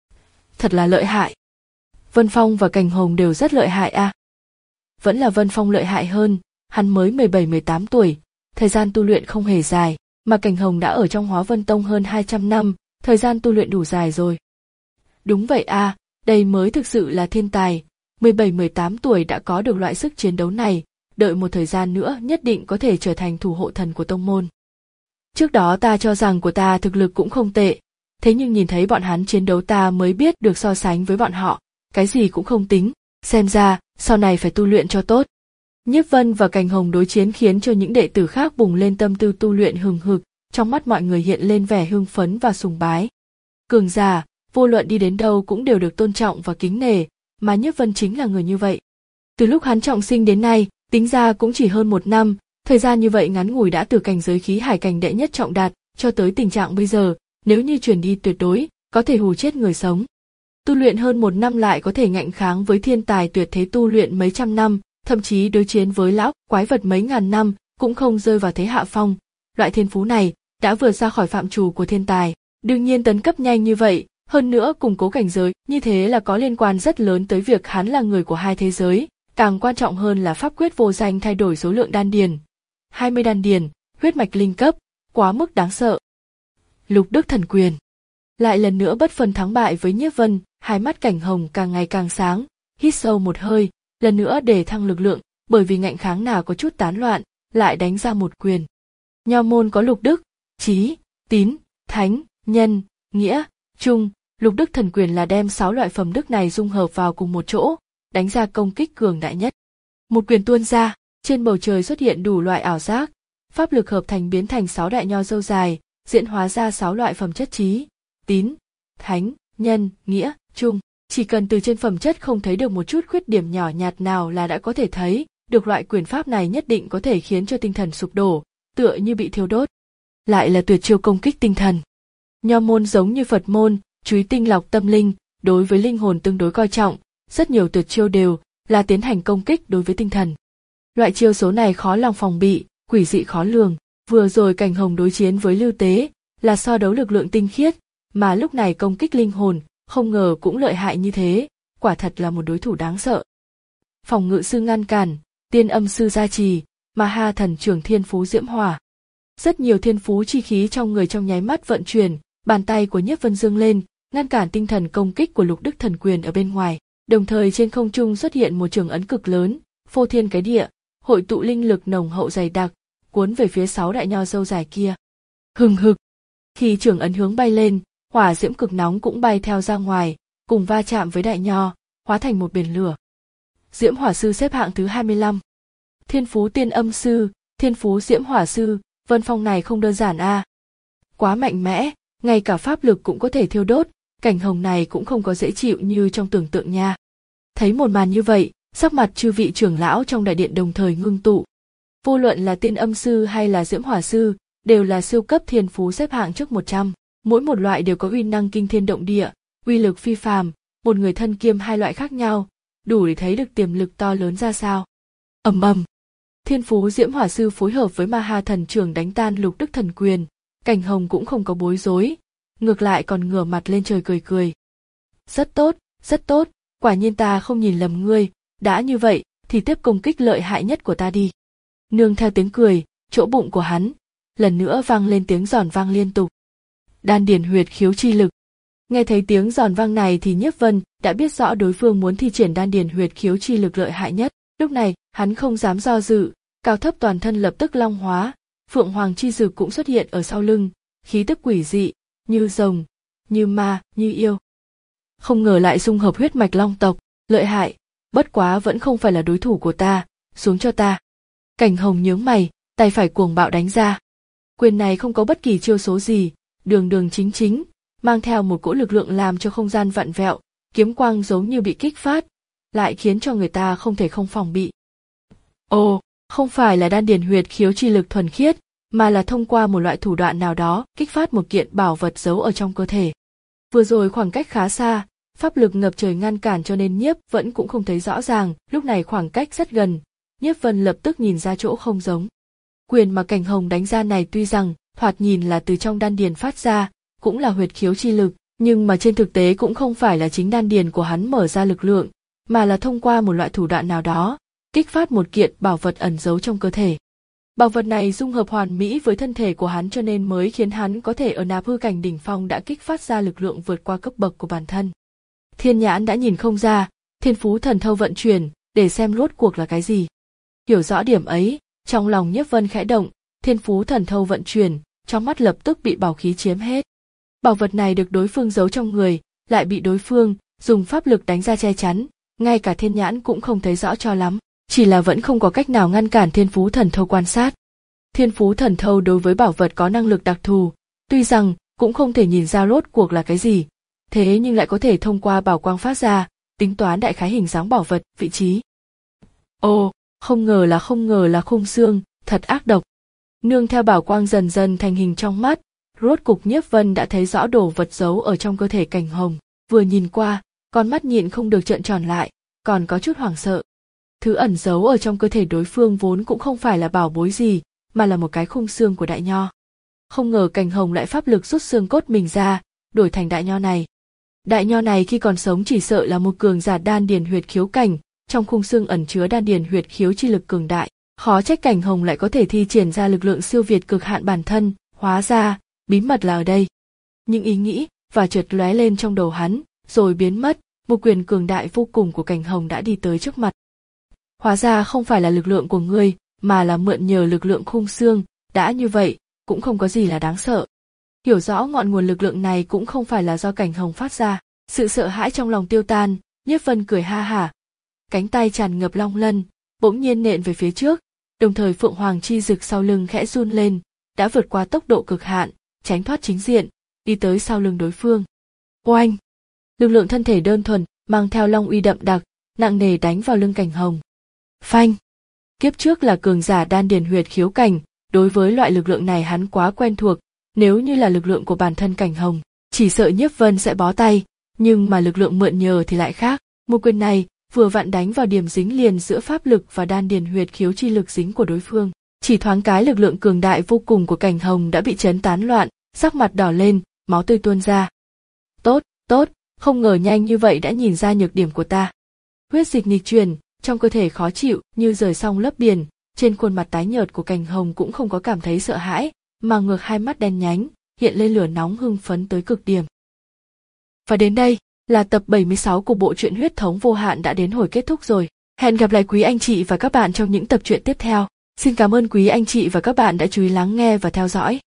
Thật là lợi hại. Vân Phong và Cảnh Hồng đều rất lợi hại a. À. Vẫn là Vân Phong lợi hại hơn, hắn mới mười bảy mười tám tuổi, thời gian tu luyện không hề dài, mà Cảnh Hồng đã ở trong Hóa Vân Tông hơn hai trăm năm, thời gian tu luyện đủ dài rồi. Đúng vậy a, à, đây mới thực sự là thiên tài, mười bảy mười tám tuổi đã có được loại sức chiến đấu này, đợi một thời gian nữa nhất định có thể trở thành thủ hộ thần của tông môn. Trước đó ta cho rằng của ta thực lực cũng không tệ, thế nhưng nhìn thấy bọn hắn chiến đấu ta mới biết được so sánh với bọn họ, cái gì cũng không tính, xem ra, sau này phải tu luyện cho tốt. Nhiếp Vân và Cảnh Hồng đối chiến khiến cho những đệ tử khác bùng lên tâm tư tu luyện hừng hực, trong mắt mọi người hiện lên vẻ hưng phấn và sùng bái. Cường giả, vô luận đi đến đâu cũng đều được tôn trọng và kính nể, mà Nhiếp Vân chính là người như vậy. Từ lúc hắn trọng sinh đến nay, tính ra cũng chỉ hơn một năm, thời gian như vậy ngắn ngủi đã từ cảnh giới khí hải cảnh đệ nhất trọng đạt, cho tới tình trạng bây giờ, nếu như truyền đi tuyệt đối, có thể hù chết người sống. Tu luyện hơn một năm lại có thể ngạnh kháng với thiên tài tuyệt thế tu luyện mấy trăm năm, thậm chí đối chiến với lão quái vật mấy ngàn năm, cũng không rơi vào thế hạ phong. Loại thiên phú này đã vượt ra khỏi phạm trù của thiên tài, đương nhiên tấn cấp nhanh như vậy, hơn nữa củng cố cảnh giới, như thế là có liên quan rất lớn tới việc hắn là người của hai thế giới, càng quan trọng hơn là pháp quyết vô danh thay đổi số lượng đan điền. hai mươi đan điền, huyết mạch linh cấp, quá mức đáng sợ. Lục Đức Thần Quyền lại lần nữa bất phân thắng bại với Nhiếp Vân, hai mắt Cảnh Hồng càng ngày càng sáng, hít sâu một hơi, lần nữa để thăng lực lượng, bởi vì ngạnh kháng nào có chút tán loạn, lại đánh ra một quyền. Nho môn có lục đức, trí, tín, thánh, nhân, nghĩa, trung, Lục Đức Thần Quyền là đem sáu loại phẩm đức này dung hợp vào cùng một chỗ, đánh ra công kích cường đại nhất. Một quyền tuôn ra, trên bầu trời xuất hiện đủ loại ảo giác, pháp lực hợp thành biến thành sáu đại nho râu dài, diễn hóa ra sáu loại phẩm chất trí, tín, thánh, nhân, nghĩa, trung. Chỉ cần từ trên phẩm chất không thấy được một chút khuyết điểm nhỏ nhặt nào là đã có thể thấy, được loại quyền pháp này nhất định có thể khiến cho tinh thần sụp đổ, tựa như bị thiêu đốt. Lại là tuyệt chiêu công kích tinh thần. Nho môn giống như Phật môn, chú ý tinh lọc tâm linh, đối với linh hồn tương đối coi trọng, rất nhiều tuyệt chiêu đều là tiến hành công kích đối với tinh thần. Loại chiêu số này khó lòng phòng bị, quỷ dị khó lường. Vừa rồi Cảnh Hồng đối chiến với Lưu Tế là so đấu lực lượng tinh khiết, mà lúc này công kích linh hồn, không ngờ cũng lợi hại như thế, quả thật là một đối thủ đáng sợ. Phòng ngự sư ngăn cản, tiên âm sư gia trì, mà ha thần trưởng thiên phú diễm hỏa. Rất nhiều thiên phú chi khí trong người trong nháy mắt vận chuyển, bàn tay của Nhiếp Vân dương lên, ngăn cản tinh thần công kích của Lục Đức Thần Quyền ở bên ngoài, đồng thời trên không trung xuất hiện một trường ấn cực lớn, phô thiên cái địa, hội tụ linh lực nồng hậu dày đặc, cuốn về phía sáu đại nho râu dài kia. Hừng hực, khi trường ấn hướng bay lên, hỏa diễm cực nóng cũng bay theo ra ngoài, cùng va chạm với đại nho, hóa thành một biển lửa. Diễm hỏa sư xếp hạng thứ hai mươi lăm. Thiên phú tiên âm sư, thiên phú diễm hỏa sư, Vân Phong này không đơn giản a. À. Quá mạnh mẽ, ngay cả pháp lực cũng có thể thiêu đốt, Cảnh Hồng này cũng không có dễ chịu như trong tưởng tượng nha. Thấy một màn như vậy, sắc mặt chư vị trưởng lão trong đại điện đồng thời ngưng tụ. Vô luận là tiên âm sư hay là diễm hỏa sư, đều là siêu cấp thiên phú xếp hạng trước một trăm. Mỗi một loại đều có uy năng kinh thiên động địa, uy lực phi phàm, một người thân kiêm hai loại khác nhau, đủ để thấy được tiềm lực to lớn ra sao. Ầm ầm, thiên phú diễm hỏa sư phối hợp với ma ha thần trưởng đánh tan Lục Đức Thần Quyền, Cảnh Hồng cũng không có bối rối, ngược lại còn ngửa mặt lên trời cười cười. Rất tốt, rất tốt, quả nhiên ta không nhìn lầm ngươi, đã như vậy thì tiếp công kích lợi hại nhất của ta đi. Nương theo tiếng cười, chỗ bụng của hắn lần nữa vang lên tiếng giòn vang liên tục. Đan điền huyệt khiếu chi lực. Nghe thấy tiếng giòn vang này thì Nhiếp Vân đã biết rõ đối phương muốn thi triển đan điền huyệt khiếu chi lực lợi hại nhất. Lúc này, hắn không dám do dự, cao thấp toàn thân lập tức long hóa, phượng hoàng chi dực cũng xuất hiện ở sau lưng, khí tức quỷ dị, như rồng, như ma, như yêu. Không ngờ lại dung hợp huyết mạch long tộc, lợi hại, bất quá vẫn không phải là đối thủ của ta, xuống cho ta. Cảnh Hồng nhướng mày, tay phải cuồng bạo đánh ra. Quyền này không có bất kỳ chiêu số gì, đường đường chính chính, mang theo một cỗ lực lượng làm cho không gian vặn vẹo, kiếm quang giống như bị kích phát, lại khiến cho người ta không thể không phòng bị. Ồ, không phải là đan điền huyệt khiếu chi lực thuần khiết, mà là thông qua một loại thủ đoạn nào đó kích phát một kiện bảo vật giấu ở trong cơ thể. Vừa rồi khoảng cách khá xa, pháp lực ngập trời ngăn cản cho nên Nhiếp vẫn cũng không thấy rõ ràng, lúc này khoảng cách rất gần, Nhiếp Vân lập tức nhìn ra chỗ không giống. Quyền mà Cảnh Hồng đánh ra này tuy rằng thoạt nhìn là từ trong đan điền phát ra, cũng là huyệt khiếu chi lực, nhưng mà trên thực tế cũng không phải là chính đan điền của hắn mở ra lực lượng, mà là thông qua một loại thủ đoạn nào đó, kích phát một kiện bảo vật ẩn giấu trong cơ thể. Bảo vật này dung hợp hoàn mỹ với thân thể của hắn cho nên mới khiến hắn có thể ở nạp hư cảnh đỉnh phong đã kích phát ra lực lượng vượt qua cấp bậc của bản thân. Thiên Nhãn đã nhìn không ra, thiên phú thần thâu vận chuyển, để xem rốt cuộc là cái gì. Hiểu rõ điểm ấy, trong lòng Nhiếp Vân khẽ động, thiên phú thần thâu vận chuyển, trong mắt lập tức bị bảo khí chiếm hết. Bảo vật này được đối phương giấu trong người, lại bị đối phương dùng pháp lực đánh ra che chắn, ngay cả Thiên Nhãn cũng không thấy rõ cho lắm, chỉ là vẫn không có cách nào ngăn cản thiên phú thần thâu quan sát. Thiên phú thần thâu đối với bảo vật có năng lực đặc thù, tuy rằng cũng không thể nhìn ra rốt cuộc là cái gì, thế nhưng lại có thể thông qua bảo quang phát ra, tính toán đại khái hình dáng bảo vật, vị trí. Ồ, không ngờ là không ngờ là khung xương, thật ác độc. Nương theo bảo quang dần dần thành hình trong mắt, rốt cục Nhiếp Vân đã thấy rõ đồ vật giấu ở trong cơ thể Cảnh Hồng, vừa nhìn qua, con mắt nhịn không được trợn tròn lại, còn có chút hoảng sợ. Thứ ẩn giấu ở trong cơ thể đối phương vốn cũng không phải là bảo bối gì, mà là một cái khung xương của đại nho. Không ngờ Cảnh Hồng lại pháp lực rút xương cốt mình ra, đổi thành đại nho này. Đại nho này khi còn sống chỉ sợ là một cường giả đan điền huyệt khiếu cảnh, trong khung xương ẩn chứa đan điền huyệt khiếu chi lực cường đại, khó trách Cảnh Hồng lại có thể thi triển ra lực lượng siêu việt cực hạn bản thân, hóa ra, bí mật là ở đây. Những ý nghĩ và chợt lóe lên trong đầu hắn, rồi biến mất, một quyền cường đại vô cùng của Cảnh Hồng đã đi tới trước mặt. Hóa ra không phải là lực lượng của ngươi, mà là mượn nhờ lực lượng khung xương, đã như vậy, cũng không có gì là đáng sợ. Hiểu rõ ngọn nguồn lực lượng này cũng không phải là do Cảnh Hồng phát ra, sự sợ hãi trong lòng tiêu tan, Nhiếp Vân cười ha hả. Cánh tay tràn ngập long lân, bỗng nhiên nện về phía trước, đồng thời Phượng Hoàng chi dực sau lưng khẽ run lên, đã vượt qua tốc độ cực hạn, tránh thoát chính diện, đi tới sau lưng đối phương. Oanh! Lực lượng thân thể đơn thuần, mang theo long uy đậm đặc, nặng nề đánh vào lưng Cảnh Hồng. Phanh! Kiếp trước là cường giả đan điền huyệt khiếu cảnh, đối với loại lực lượng này hắn quá quen thuộc, nếu như là lực lượng của bản thân Cảnh Hồng, chỉ sợ Nhiếp Vân sẽ bó tay, nhưng mà lực lượng mượn nhờ thì lại khác. Một quyền này vừa vặn đánh vào điểm dính liền giữa pháp lực và đan điền huyệt khiếu chi lực dính của đối phương. Chỉ thoáng cái lực lượng cường đại vô cùng của Cảnh Hồng đã bị chấn tán loạn, sắc mặt đỏ lên, máu tươi tuôn ra. Tốt, tốt, không ngờ nhanh như vậy đã nhìn ra nhược điểm của ta. Huyết dịch nghịch chuyển, trong cơ thể khó chịu như rời sông lấp biển, trên khuôn mặt tái nhợt của Cảnh Hồng cũng không có cảm thấy sợ hãi, mà ngược hai mắt đen nhánh, hiện lên lửa nóng hưng phấn tới cực điểm. Và đến đây là tập bảy mươi sáu của bộ truyện Huyết Thống Vô Hạn đã đến hồi kết thúc rồi. Hẹn gặp lại quý anh chị và các bạn trong những tập truyện tiếp theo. Xin cảm ơn quý anh chị và các bạn đã chú ý lắng nghe và theo dõi.